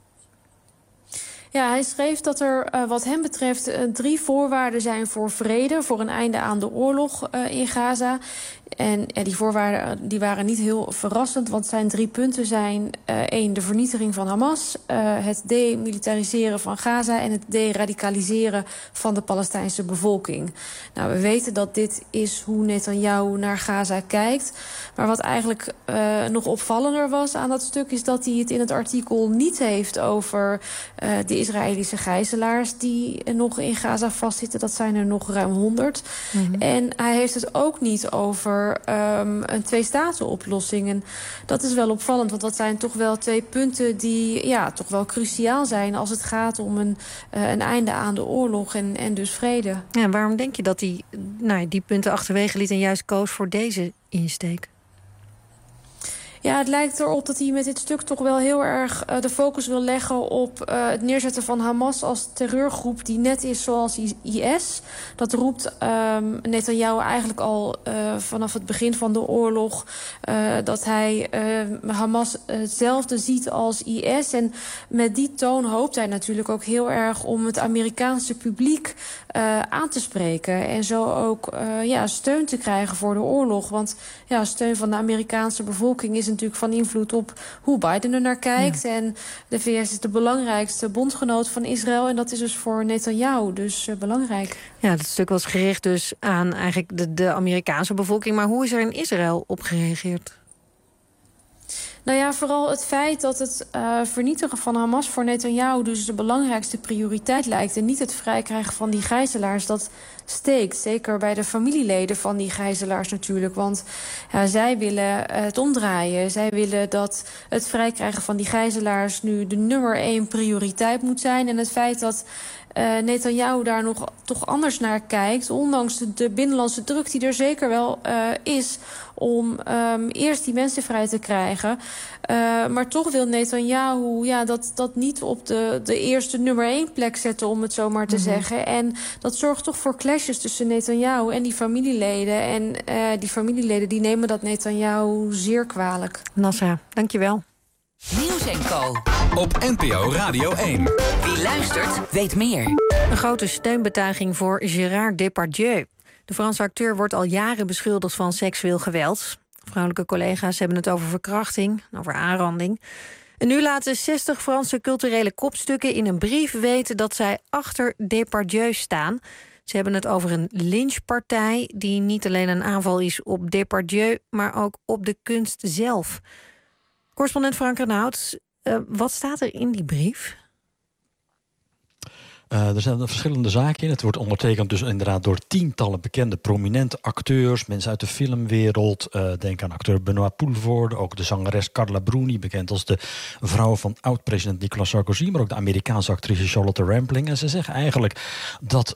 Ja, hij schreef dat er wat hem betreft 3 voorwaarden zijn voor vrede, voor een einde aan de oorlog in Gaza. En die voorwaarden die waren niet heel verrassend, want zijn 3 punten zijn 1, de vernietiging van Hamas, het demilitariseren van Gaza en het deradicaliseren van de Palestijnse bevolking. Nou, we weten dat dit is hoe Netanyahu naar Gaza kijkt. Maar wat eigenlijk nog opvallender was aan dat stuk is dat hij het in het artikel niet heeft over de Israëlische gijzelaars die nog in Gaza vastzitten. Dat zijn er nog ruim 100. Mm-hmm. En hij heeft het ook niet over een 2-staten-oplossing. En dat is wel opvallend, want dat zijn toch wel 2 punten die toch wel cruciaal zijn als het gaat om een einde aan de oorlog en dus vrede. Ja, waarom denk je dat hij die punten achterwege liet en juist koos voor deze insteek? Ja, het lijkt erop dat hij met dit stuk toch wel heel erg de focus wil leggen op het neerzetten van Hamas als terreurgroep die net is zoals IS. Dat roept Netanyahu eigenlijk al vanaf het begin van de oorlog. Dat hij Hamas hetzelfde ziet als IS. En met die toon hoopt hij natuurlijk ook heel erg om het Amerikaanse publiek aan te spreken. En zo ook steun te krijgen voor de oorlog. Want steun van de Amerikaanse bevolking is natuurlijk van invloed op hoe Biden er naar kijkt. Ja. En de VS is de belangrijkste bondgenoot van Israël. En dat is dus voor Netanyahu dus belangrijk. Ja, dat stuk was gericht dus aan eigenlijk de Amerikaanse bevolking. Maar hoe is er in Israël op gereageerd? Nou ja, vooral het feit dat het vernietigen van Hamas voor Netanyahu dus de belangrijkste prioriteit lijkt. En niet het vrijkrijgen van die gijzelaars, dat steekt. Zeker bij de familieleden van die gijzelaars natuurlijk. Want zij willen het omdraaien. Zij willen dat het vrijkrijgen van die gijzelaars nu de nummer 1 prioriteit moet zijn. En het feit dat Netanyahu daar nog toch anders naar kijkt, ondanks de binnenlandse druk die er zeker wel is om eerst die mensen vrij te krijgen. Maar toch wil Netanyahu dat niet op de eerste nummer 1 plek zetten, om het zo maar te zeggen. En dat zorgt toch voor clashes tussen Netanyahu en die familieleden. En die familieleden die nemen dat Netanyahu zeer kwalijk. Nasra, dankjewel. Nieuws & Co. Op NPO Radio 1. Wie luistert, weet meer. Een grote steunbetuiging voor Gérard Depardieu. De Franse acteur wordt al jaren beschuldigd van seksueel geweld. Vrouwelijke collega's hebben het over verkrachting, over aanranding. En nu laten 60 Franse culturele kopstukken in een brief weten dat zij achter Depardieu staan. Ze hebben het over een lynchpartij die niet alleen een aanval is op Depardieu, maar ook op de kunst zelf. Correspondent Frank Renaud, wat staat er in die brief? Er zijn verschillende zaken in. Het wordt ondertekend dus inderdaad door tientallen bekende prominente acteurs, mensen uit de filmwereld. Denk aan acteur Benoît Poelvoorde, ook de zangeres Carla Bruni, bekend als de vrouw van oud-president Nicolas Sarkozy, maar ook de Amerikaanse actrice Charlotte Rampling. En ze zeggen eigenlijk dat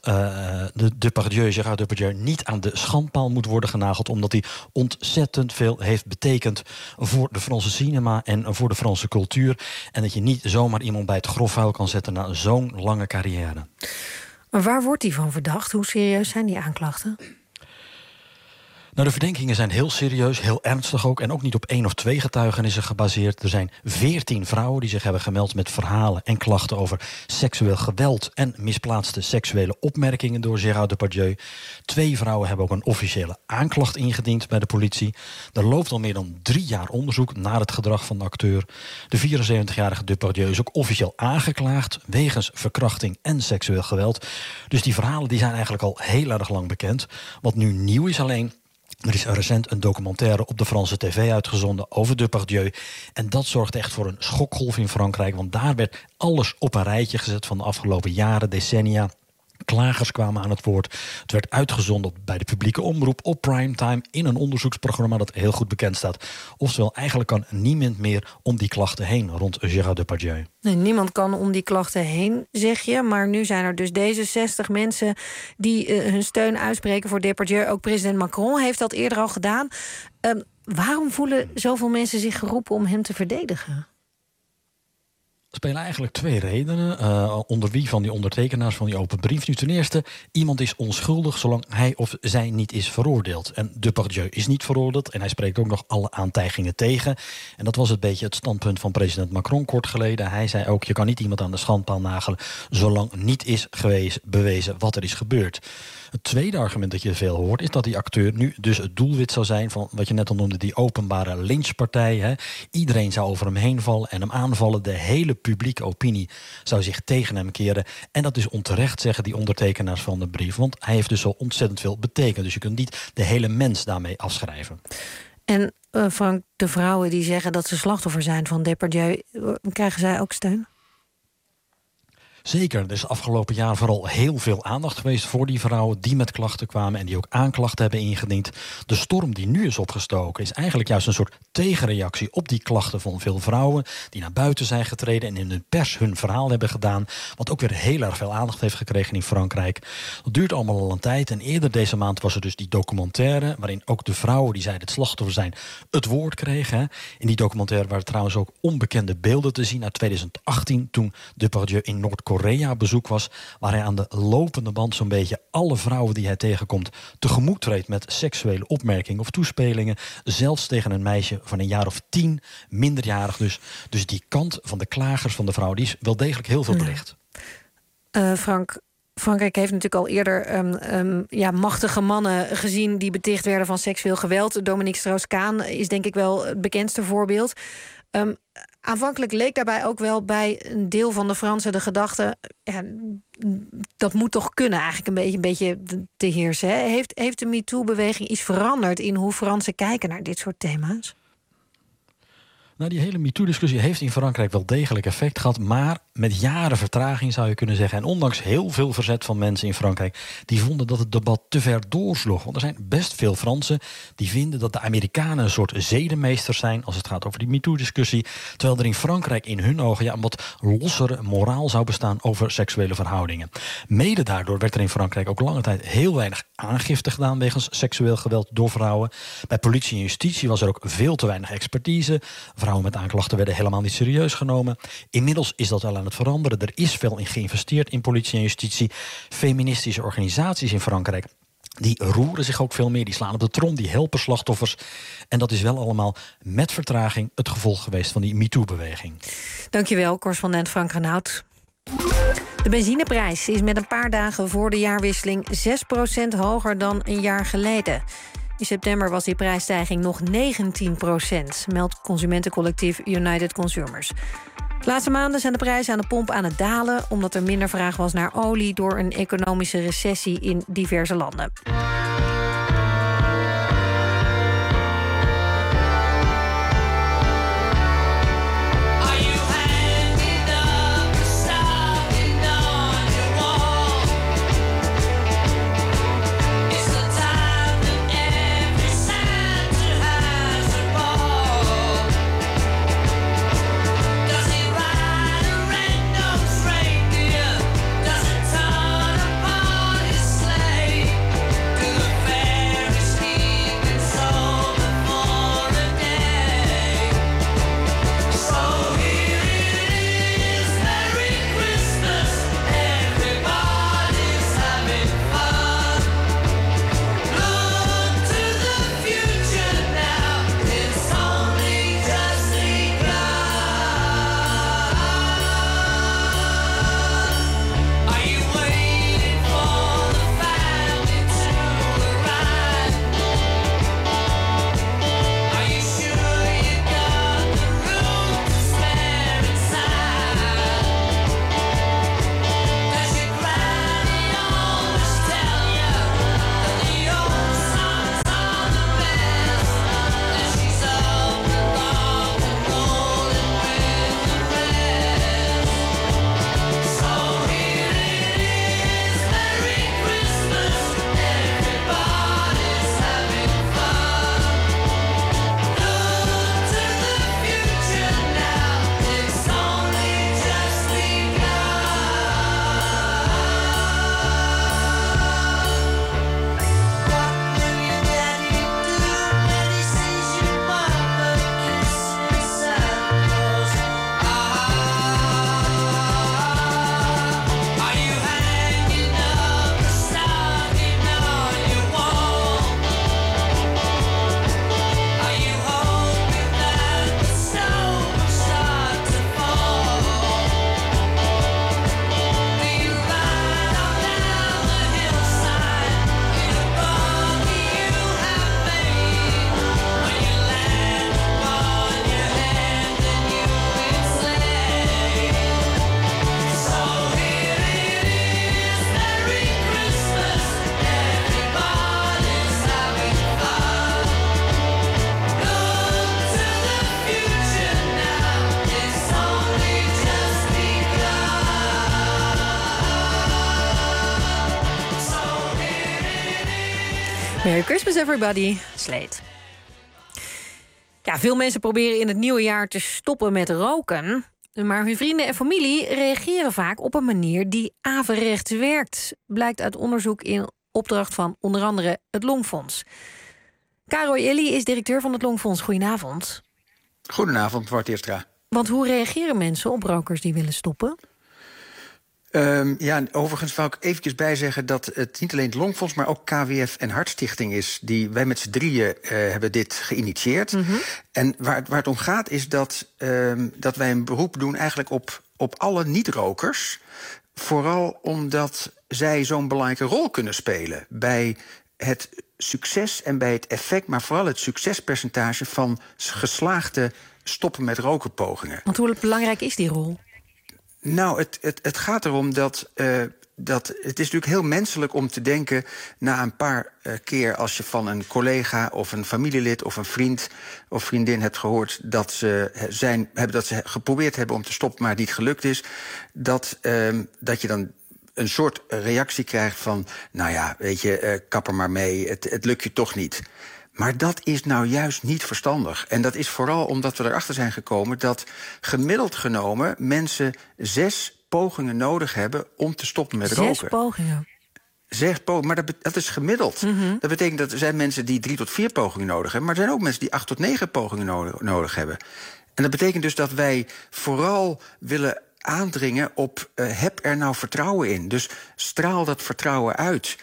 Gerard Depardieu niet aan de schandpaal moet worden genageld, omdat hij ontzettend veel heeft betekend voor de Franse cinema en voor de Franse cultuur. En dat je niet zomaar iemand bij het grofvuil kan zetten na zo'n lange carrière. Maar waar wordt hij van verdacht? Hoe serieus zijn die aanklachten? Nou, de verdenkingen zijn heel serieus, heel ernstig ook. En ook niet op 1 of 2 getuigenissen gebaseerd. Er zijn 14 vrouwen die zich hebben gemeld met verhalen en klachten over seksueel geweld en misplaatste seksuele opmerkingen door Gerard Depardieu. 2 vrouwen hebben ook een officiële aanklacht ingediend bij de politie. Er loopt al meer dan 3 jaar onderzoek naar het gedrag van de acteur. De 74-jarige Depardieu is ook officieel aangeklaagd wegens verkrachting en seksueel geweld. Dus die verhalen die zijn eigenlijk al heel erg lang bekend. Wat nu nieuw is alleen, er is recent een documentaire op de Franse tv uitgezonden over Depardieu. En dat zorgde echt voor een schokgolf in Frankrijk. Want daar werd alles op een rijtje gezet van de afgelopen jaren, decennia. Klagers kwamen aan het woord. Het werd uitgezonden bij de publieke omroep op primetime in een onderzoeksprogramma dat heel goed bekend staat. Oftewel, eigenlijk kan niemand meer om die klachten heen rond Gerard Depardieu. Nee, niemand kan om die klachten heen, zeg je. Maar nu zijn er dus deze 60 mensen die hun steun uitspreken voor Depardieu. Ook president Macron heeft dat eerder al gedaan. Waarom voelen zoveel mensen zich geroepen om hem te verdedigen? Er spelen eigenlijk 2 redenen. Onder wie van die ondertekenaars van die open brief? Nu, ten eerste, iemand is onschuldig zolang hij of zij niet is veroordeeld. En Depardieu is niet veroordeeld en hij spreekt ook nog alle aantijgingen tegen. En dat was een beetje het standpunt van president Macron kort geleden. Hij zei ook, je kan niet iemand aan de schandpaal nagelen zolang niet is bewezen wat er is gebeurd. Het tweede argument dat je veel hoort is dat die acteur nu dus het doelwit zou zijn van wat je net al noemde, die openbare lynchpartij. Hè. Iedereen zou over hem heen vallen en hem aanvallen. De hele publieke opinie zou zich tegen hem keren. En dat is onterecht, zeggen die ondertekenaars van de brief. Want hij heeft dus zo ontzettend veel betekend. Dus je kunt niet de hele mens daarmee afschrijven. En Frank, de vrouwen die zeggen dat ze slachtoffer zijn van Depardieu, krijgen zij ook steun? Zeker, er is afgelopen jaar vooral heel veel aandacht geweest voor die vrouwen die met klachten kwamen en die ook aanklachten hebben ingediend. De storm die nu is opgestoken is eigenlijk juist een soort tegenreactie op die klachten van veel vrouwen die naar buiten zijn getreden en in de pers hun verhaal hebben gedaan, wat ook weer heel erg veel aandacht heeft gekregen in Frankrijk. Dat duurt allemaal al een tijd en eerder deze maand was er dus die documentaire waarin ook de vrouwen die zeiden het slachtoffer zijn het woord kregen. In die documentaire waren trouwens ook onbekende beelden te zien uit 2018 toen Depardieu in Noord-Korea bezoek was, waar hij aan de lopende band zo'n beetje alle vrouwen die hij tegenkomt tegemoet treedt met seksuele opmerkingen of toespelingen, zelfs tegen een meisje van een jaar of 10, minderjarig dus. Dus die kant van de klagers van de vrouw, die is wel degelijk heel veel belicht. Frankrijk heeft natuurlijk al eerder machtige mannen gezien die beticht werden van seksueel geweld. Dominique Strauss-Kaan is denk ik wel het bekendste voorbeeld. Aanvankelijk leek daarbij ook wel bij een deel van de Fransen de gedachte, dat moet toch kunnen eigenlijk een beetje te heersen. Hè? Heeft de MeToo-beweging iets veranderd in hoe Fransen kijken naar dit soort thema's? Nou, die hele MeToo-discussie heeft in Frankrijk wel degelijk effect gehad, maar met jaren vertraging zou je kunnen zeggen. En ondanks heel veel verzet van mensen in Frankrijk, die vonden dat het debat te ver doorsloeg. Want er zijn best veel Fransen die vinden dat de Amerikanen een soort zedenmeesters zijn als het gaat over die MeToo-discussie. Terwijl er in Frankrijk in hun ogen een wat lossere moraal zou bestaan over seksuele verhoudingen. Mede daardoor werd er in Frankrijk ook lange tijd heel weinig aangifte gedaan wegens seksueel geweld door vrouwen. Bij politie en justitie was er ook veel te weinig expertise. Vrouwen met aanklachten werden helemaal niet serieus genomen. Inmiddels is dat wel aan het veranderen. Er is veel in geïnvesteerd in politie en justitie. Feministische organisaties in Frankrijk, die roeren zich ook veel meer. Die slaan op de trom, die helpen slachtoffers. En dat is wel allemaal met vertraging het gevolg geweest van die MeToo-beweging. Dankjewel, correspondent Frank Renaud. De benzineprijs is met een paar dagen voor de jaarwisseling 6% hoger dan een jaar geleden. In september was die prijsstijging nog 19%, meldt consumentencollectief United Consumers. De laatste maanden zijn de prijzen aan de pomp aan het dalen, omdat er minder vraag was naar olie door een economische recessie in diverse landen. Merry Christmas everybody, Slate. Ja, veel mensen proberen in het nieuwe jaar te stoppen met roken. Maar hun vrienden en familie reageren vaak op een manier die averechts werkt. Blijkt uit onderzoek in opdracht van onder andere het Longfonds. Caro Illy is directeur van het Longfonds. Goedenavond. Goedenavond, Bart Eerstra. Want hoe reageren mensen op rokers die willen stoppen? Overigens wou ik eventjes bijzeggen dat het niet alleen het Longfonds, maar ook KWF en Hartstichting is. Wij met z'n drieën hebben dit geïnitieerd. Mm-hmm. En waar het om gaat is dat wij een beroep doen eigenlijk op alle niet-rokers. Vooral omdat zij zo'n belangrijke rol kunnen spelen bij het succes en bij het effect, maar vooral het succespercentage van geslaagde stoppen met rokenpogingen. Want hoe belangrijk is die rol? Nou, het gaat erom dat het is natuurlijk heel menselijk om te denken na een paar keer als je van een collega of een familielid of een vriend of vriendin hebt gehoord dat ze geprobeerd hebben om te stoppen, maar het niet gelukt is, dat je dan een soort reactie krijgt van, nou ja, weet je, kap er maar mee, het lukt je toch niet. Maar dat is nou juist niet verstandig. En dat is vooral omdat we erachter zijn gekomen dat gemiddeld genomen mensen 6 pogingen nodig hebben om te stoppen met roken. 6 pogingen? 6 pogingen, maar dat is gemiddeld. Mm-hmm. Dat betekent dat er zijn mensen die 3 tot 4 pogingen nodig hebben, maar er zijn ook mensen die 8 tot 9 pogingen nodig hebben. En dat betekent dus dat wij vooral willen aandringen op heb er nou vertrouwen in. Dus straal dat vertrouwen uit.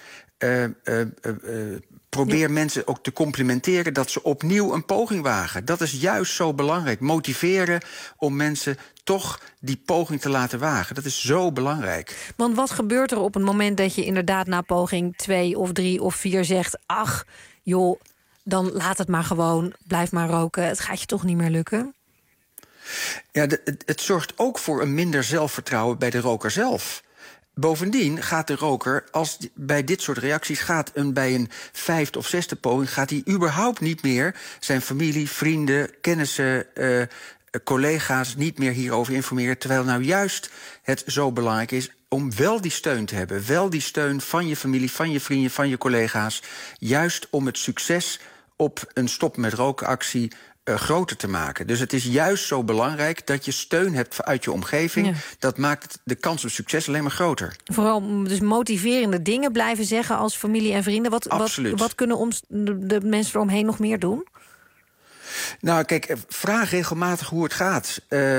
Probeer mensen ook te complimenteren dat ze opnieuw een poging wagen. Dat is juist zo belangrijk. Motiveren om mensen toch die poging te laten wagen. Dat is zo belangrijk. Want wat gebeurt er op het moment dat je inderdaad na poging 2 of 3 of 4 zegt, ach, joh, dan laat het maar gewoon, blijf maar roken. Het gaat je toch niet meer lukken? Ja, het zorgt ook voor een minder zelfvertrouwen bij de roker zelf. Bovendien gaat de roker, als bij dit soort reacties bij een 5e of 6e poging, gaat hij überhaupt niet meer zijn familie, vrienden, kennissen, collega's niet meer hierover informeren. Terwijl nou juist het zo belangrijk is om wel die steun te hebben. Wel die steun van je familie, van je vrienden, van je collega's. Juist om het succes op een stop met roken actie groter te maken. Dus het is juist zo belangrijk dat je steun hebt uit je omgeving. Ja. Dat maakt de kans op succes alleen maar groter. Vooral dus motiverende dingen blijven zeggen als familie en vrienden. Wat kunnen de mensen eromheen nog meer doen? Nou, kijk, vraag regelmatig hoe het gaat.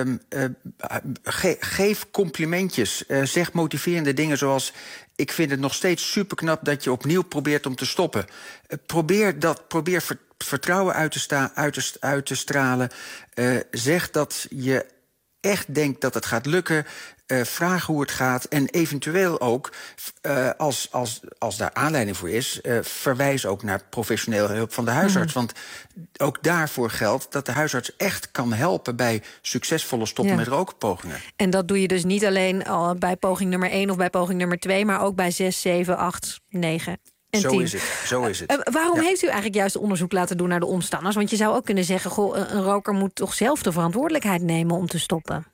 Geef complimentjes. Zeg motiverende dingen zoals, ik vind het nog steeds superknap dat je opnieuw probeert om te stoppen. Probeer vertrouwen uit te stralen. Zeg dat je echt denkt dat het gaat lukken. Vraag hoe het gaat. En eventueel ook, als daar aanleiding voor is, verwijs ook naar professionele hulp van de huisarts. Want ook daarvoor geldt dat de huisarts echt kan helpen bij succesvolle stoppen met rokenpogingen. En dat doe je dus niet alleen bij poging nummer 1 of bij poging nummer 2, maar ook bij 6, 7, 8, 9. Zo is het. Waarom heeft u eigenlijk juist onderzoek laten doen naar de omstanders? Want je zou ook kunnen zeggen, goh, een roker moet toch zelf de verantwoordelijkheid nemen om te stoppen.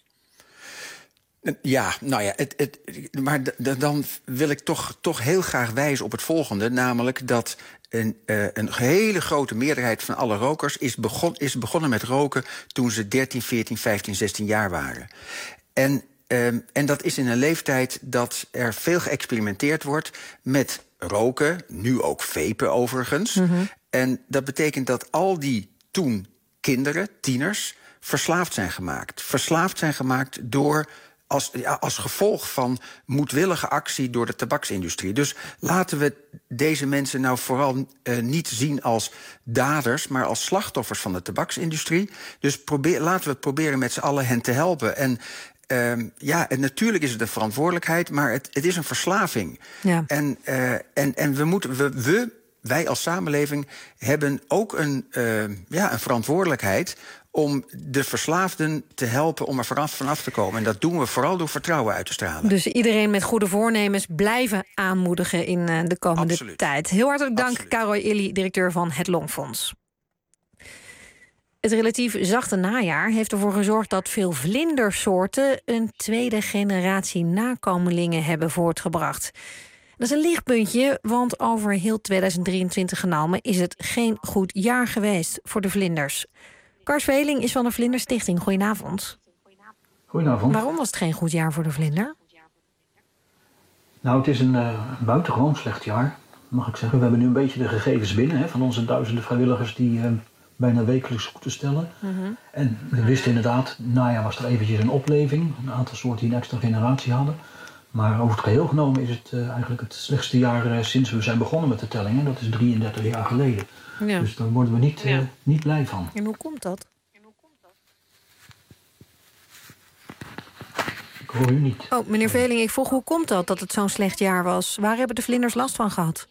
Ja, nou ja, maar dan wil ik toch heel graag wijzen op het volgende. Namelijk dat een hele grote meerderheid van alle rokers is begonnen met roken toen ze 13, 14, 15, 16 jaar waren. En dat is in een leeftijd dat er veel geëxperimenteerd wordt met roken, nu ook vapen overigens. Mm-hmm. En dat betekent dat al die toen kinderen, tieners, verslaafd zijn gemaakt. Verslaafd zijn gemaakt door als gevolg van moedwillige actie door de tabaksindustrie. Dus laten we deze mensen nou vooral niet zien als daders, maar als slachtoffers van de tabaksindustrie. Dus laten we proberen met z'n allen hen te helpen. En en natuurlijk is het een verantwoordelijkheid, maar het is een verslaving. Ja. En wij als samenleving hebben ook een verantwoordelijkheid om de verslaafden te helpen om er vanaf te komen. En dat doen we vooral door vertrouwen uit te stralen. Dus iedereen met goede voornemens blijven aanmoedigen in de komende tijd. Heel hartelijk dank, Caro Illy, directeur van het Longfonds. Het relatief zachte najaar heeft ervoor gezorgd dat veel vlindersoorten een tweede generatie nakomelingen hebben voortgebracht. Dat is een lichtpuntje, want over heel 2023 genomen is het geen goed jaar geweest voor de vlinders. Kars Veling is van de Vlinderstichting. Goedenavond. Goedenavond. Waarom was het geen goed jaar voor de vlinder? Nou, het is een buitengewoon slecht jaar, mag ik zeggen. We hebben nu een beetje de gegevens binnen van onze duizenden vrijwilligers die bijna wekelijks goed te stellen. Mm-hmm. En we wisten inderdaad, najaar was er eventjes een opleving. Een aantal soorten die een extra generatie hadden. Maar over het geheel genomen is het eigenlijk het slechtste jaar sinds we zijn begonnen met de tellingen. Dat is 33 jaar geleden. Ja. Dus daar worden we niet blij van. En hoe komt dat? Ik hoor u niet. Oh, meneer Veling, ik vroeg hoe komt dat het zo'n slecht jaar was? Waar hebben de vlinders last van gehad?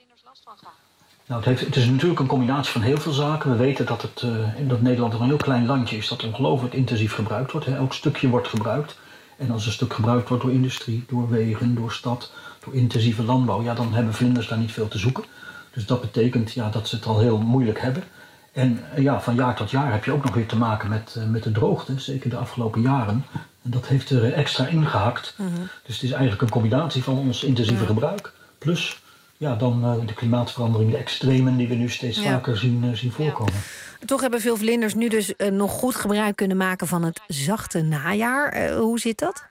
Nou, het is natuurlijk een combinatie van heel veel zaken. We weten dat Nederland een heel klein landje is dat ongelooflijk intensief gebruikt wordt. Elk stukje wordt gebruikt. En als een stuk gebruikt wordt door industrie, door wegen, door stad, door intensieve landbouw, ja, dan hebben vlinders daar niet veel te zoeken. Dus dat betekent dat ze het al heel moeilijk hebben. En van jaar tot jaar heb je ook nog weer te maken met de droogte, zeker de afgelopen jaren. En dat heeft er extra ingehakt. Mm-hmm. Dus het is eigenlijk een combinatie van ons intensieve gebruik, plus dan de klimaatverandering, de extremen die we nu steeds vaker zien voorkomen. Toch hebben veel vlinders nu dus nog goed gebruik kunnen maken van het zachte najaar. Hoe zit dat?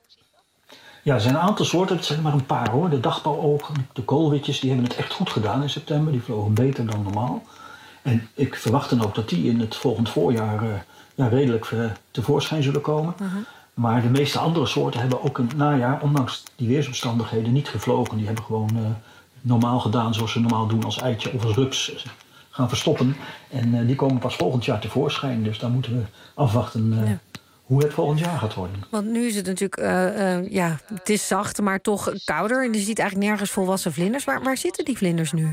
Ja, er zijn een aantal soorten, het zijn maar een paar hoor. De dagbouwogen, de koolwitjes, die hebben het echt goed gedaan in september. Die vlogen beter dan normaal. En ik verwacht dan ook dat die in het volgend voorjaar redelijk tevoorschijn zullen komen. Uh-huh. Maar de meeste andere soorten hebben ook een najaar, ondanks die weersomstandigheden, niet gevlogen. Die hebben gewoon normaal gedaan zoals ze normaal doen als eitje of als rups gaan verstoppen. En die komen pas volgend jaar tevoorschijn. Dus daar moeten we afwachten hoe het volgend jaar gaat worden. Want nu is het natuurlijk, het is zacht, maar toch kouder. En je ziet eigenlijk nergens volwassen vlinders. Waar zitten die vlinders nu?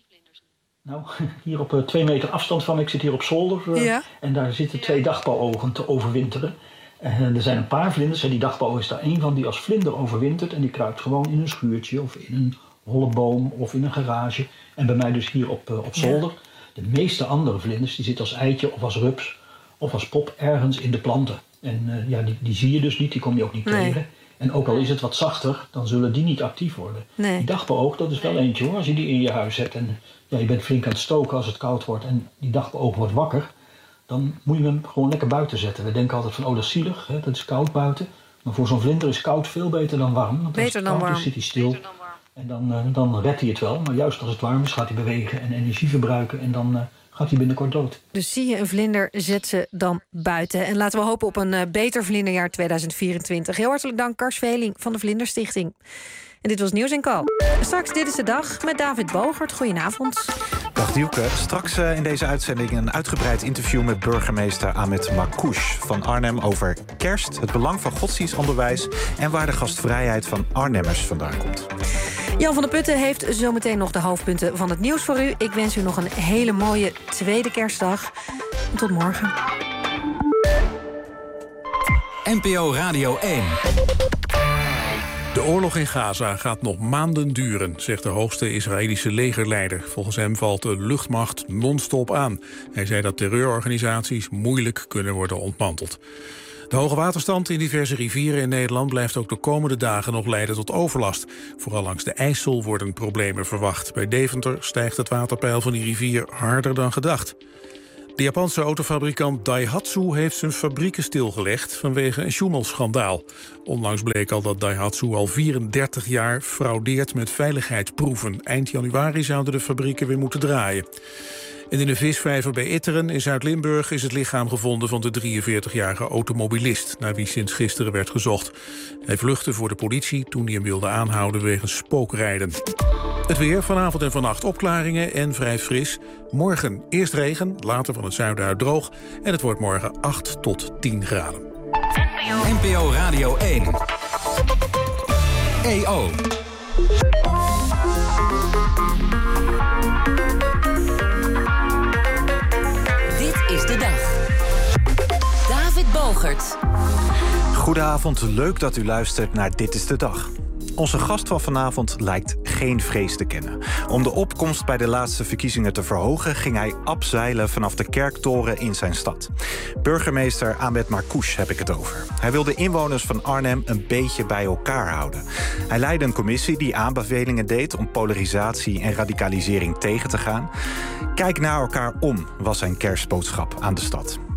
Nou, hier op 2 meter afstand van me. Ik zit hier op zolder. En daar zitten 2 dagbouwogen te overwinteren. Er zijn een paar vlinders. En die dagbouw is daar één van die als vlinder overwintert. En die kruipt gewoon in een schuurtje of in een holle boom of in een garage. En bij mij dus hier op zolder. Ja. De meeste andere vlinders die zitten als eitje of als rups of als pop ergens in de planten. En die zie je dus niet, die kom je ook niet tegen. En ook al is het wat zachter, dan zullen die niet actief worden. Nee. Die dagbouwoog, dat is wel eentje hoor. Als je die in je huis hebt en je bent flink aan het stoken als het koud wordt en die dagbouwoog wordt wakker, dan moet je hem gewoon lekker buiten zetten. We denken altijd van, dat is zielig, dat is koud buiten. Maar voor zo'n vlinder is koud veel beter dan warm. Want als het koud is, zit hij stil. En dan redt hij het wel. Maar juist als het warm is, gaat hij bewegen en energie verbruiken. En dan gaat hij binnenkort dood. Dus zie je een vlinder, zet ze dan buiten. En laten we hopen op een beter vlinderjaar 2024. Heel hartelijk dank, Kars Veling van de Vlinderstichting. En dit was Nieuws & Co. Straks Dit is de Dag met David Bogert. Goedenavond. Dag Dielke. Straks in deze uitzending een uitgebreid interview met burgemeester Ahmed Marcouch van Arnhem over kerst, het belang van godsdienstonderwijs en waar de gastvrijheid van Arnhemmers vandaan komt. Jan van der Putten heeft zometeen nog de hoofdpunten van het nieuws voor u. Ik wens u nog een hele mooie tweede kerstdag. En tot morgen. NPO Radio 1. De oorlog in Gaza gaat nog maanden duren, zegt de hoogste Israëlische legerleider. Volgens hem valt de luchtmacht non-stop aan. Hij zei dat terreurorganisaties moeilijk kunnen worden ontmanteld. De hoge waterstand in diverse rivieren in Nederland blijft ook de komende dagen nog leiden tot overlast. Vooral langs de IJssel worden problemen verwacht. Bij Deventer stijgt het waterpeil van die rivier harder dan gedacht. De Japanse autofabrikant Daihatsu heeft zijn fabrieken stilgelegd vanwege een Schummel-schandaal. Onlangs bleek al dat Daihatsu al 34 jaar fraudeert met veiligheidsproeven. Eind januari zouden de fabrieken weer moeten draaien. En in een visvijver bij Itteren in Zuid-Limburg is het lichaam gevonden van de 43-jarige automobilist, naar wie sinds gisteren werd gezocht. Hij vluchtte voor de politie toen hij hem wilde aanhouden wegens spookrijden. Het weer, vanavond en vannacht opklaringen en vrij fris. Morgen eerst regen, later van het zuiden uit droog. En het wordt morgen 8 tot 10 graden. NPO Radio 1. EO. Dit is de dag. David Bogert. Goedenavond, leuk dat u luistert naar Dit is de Dag. Onze gast van vanavond lijkt geen vrees te kennen. Om de opkomst bij de laatste verkiezingen te verhogen ging hij abzeilen vanaf de kerktoren in zijn stad. Burgemeester Ahmed Marcouch heb ik het over. Hij wil de inwoners van Arnhem een beetje bij elkaar houden. Hij leidde een commissie die aanbevelingen deed om polarisatie en radicalisering tegen te gaan. Kijk naar elkaar om, was zijn kerstboodschap aan de stad.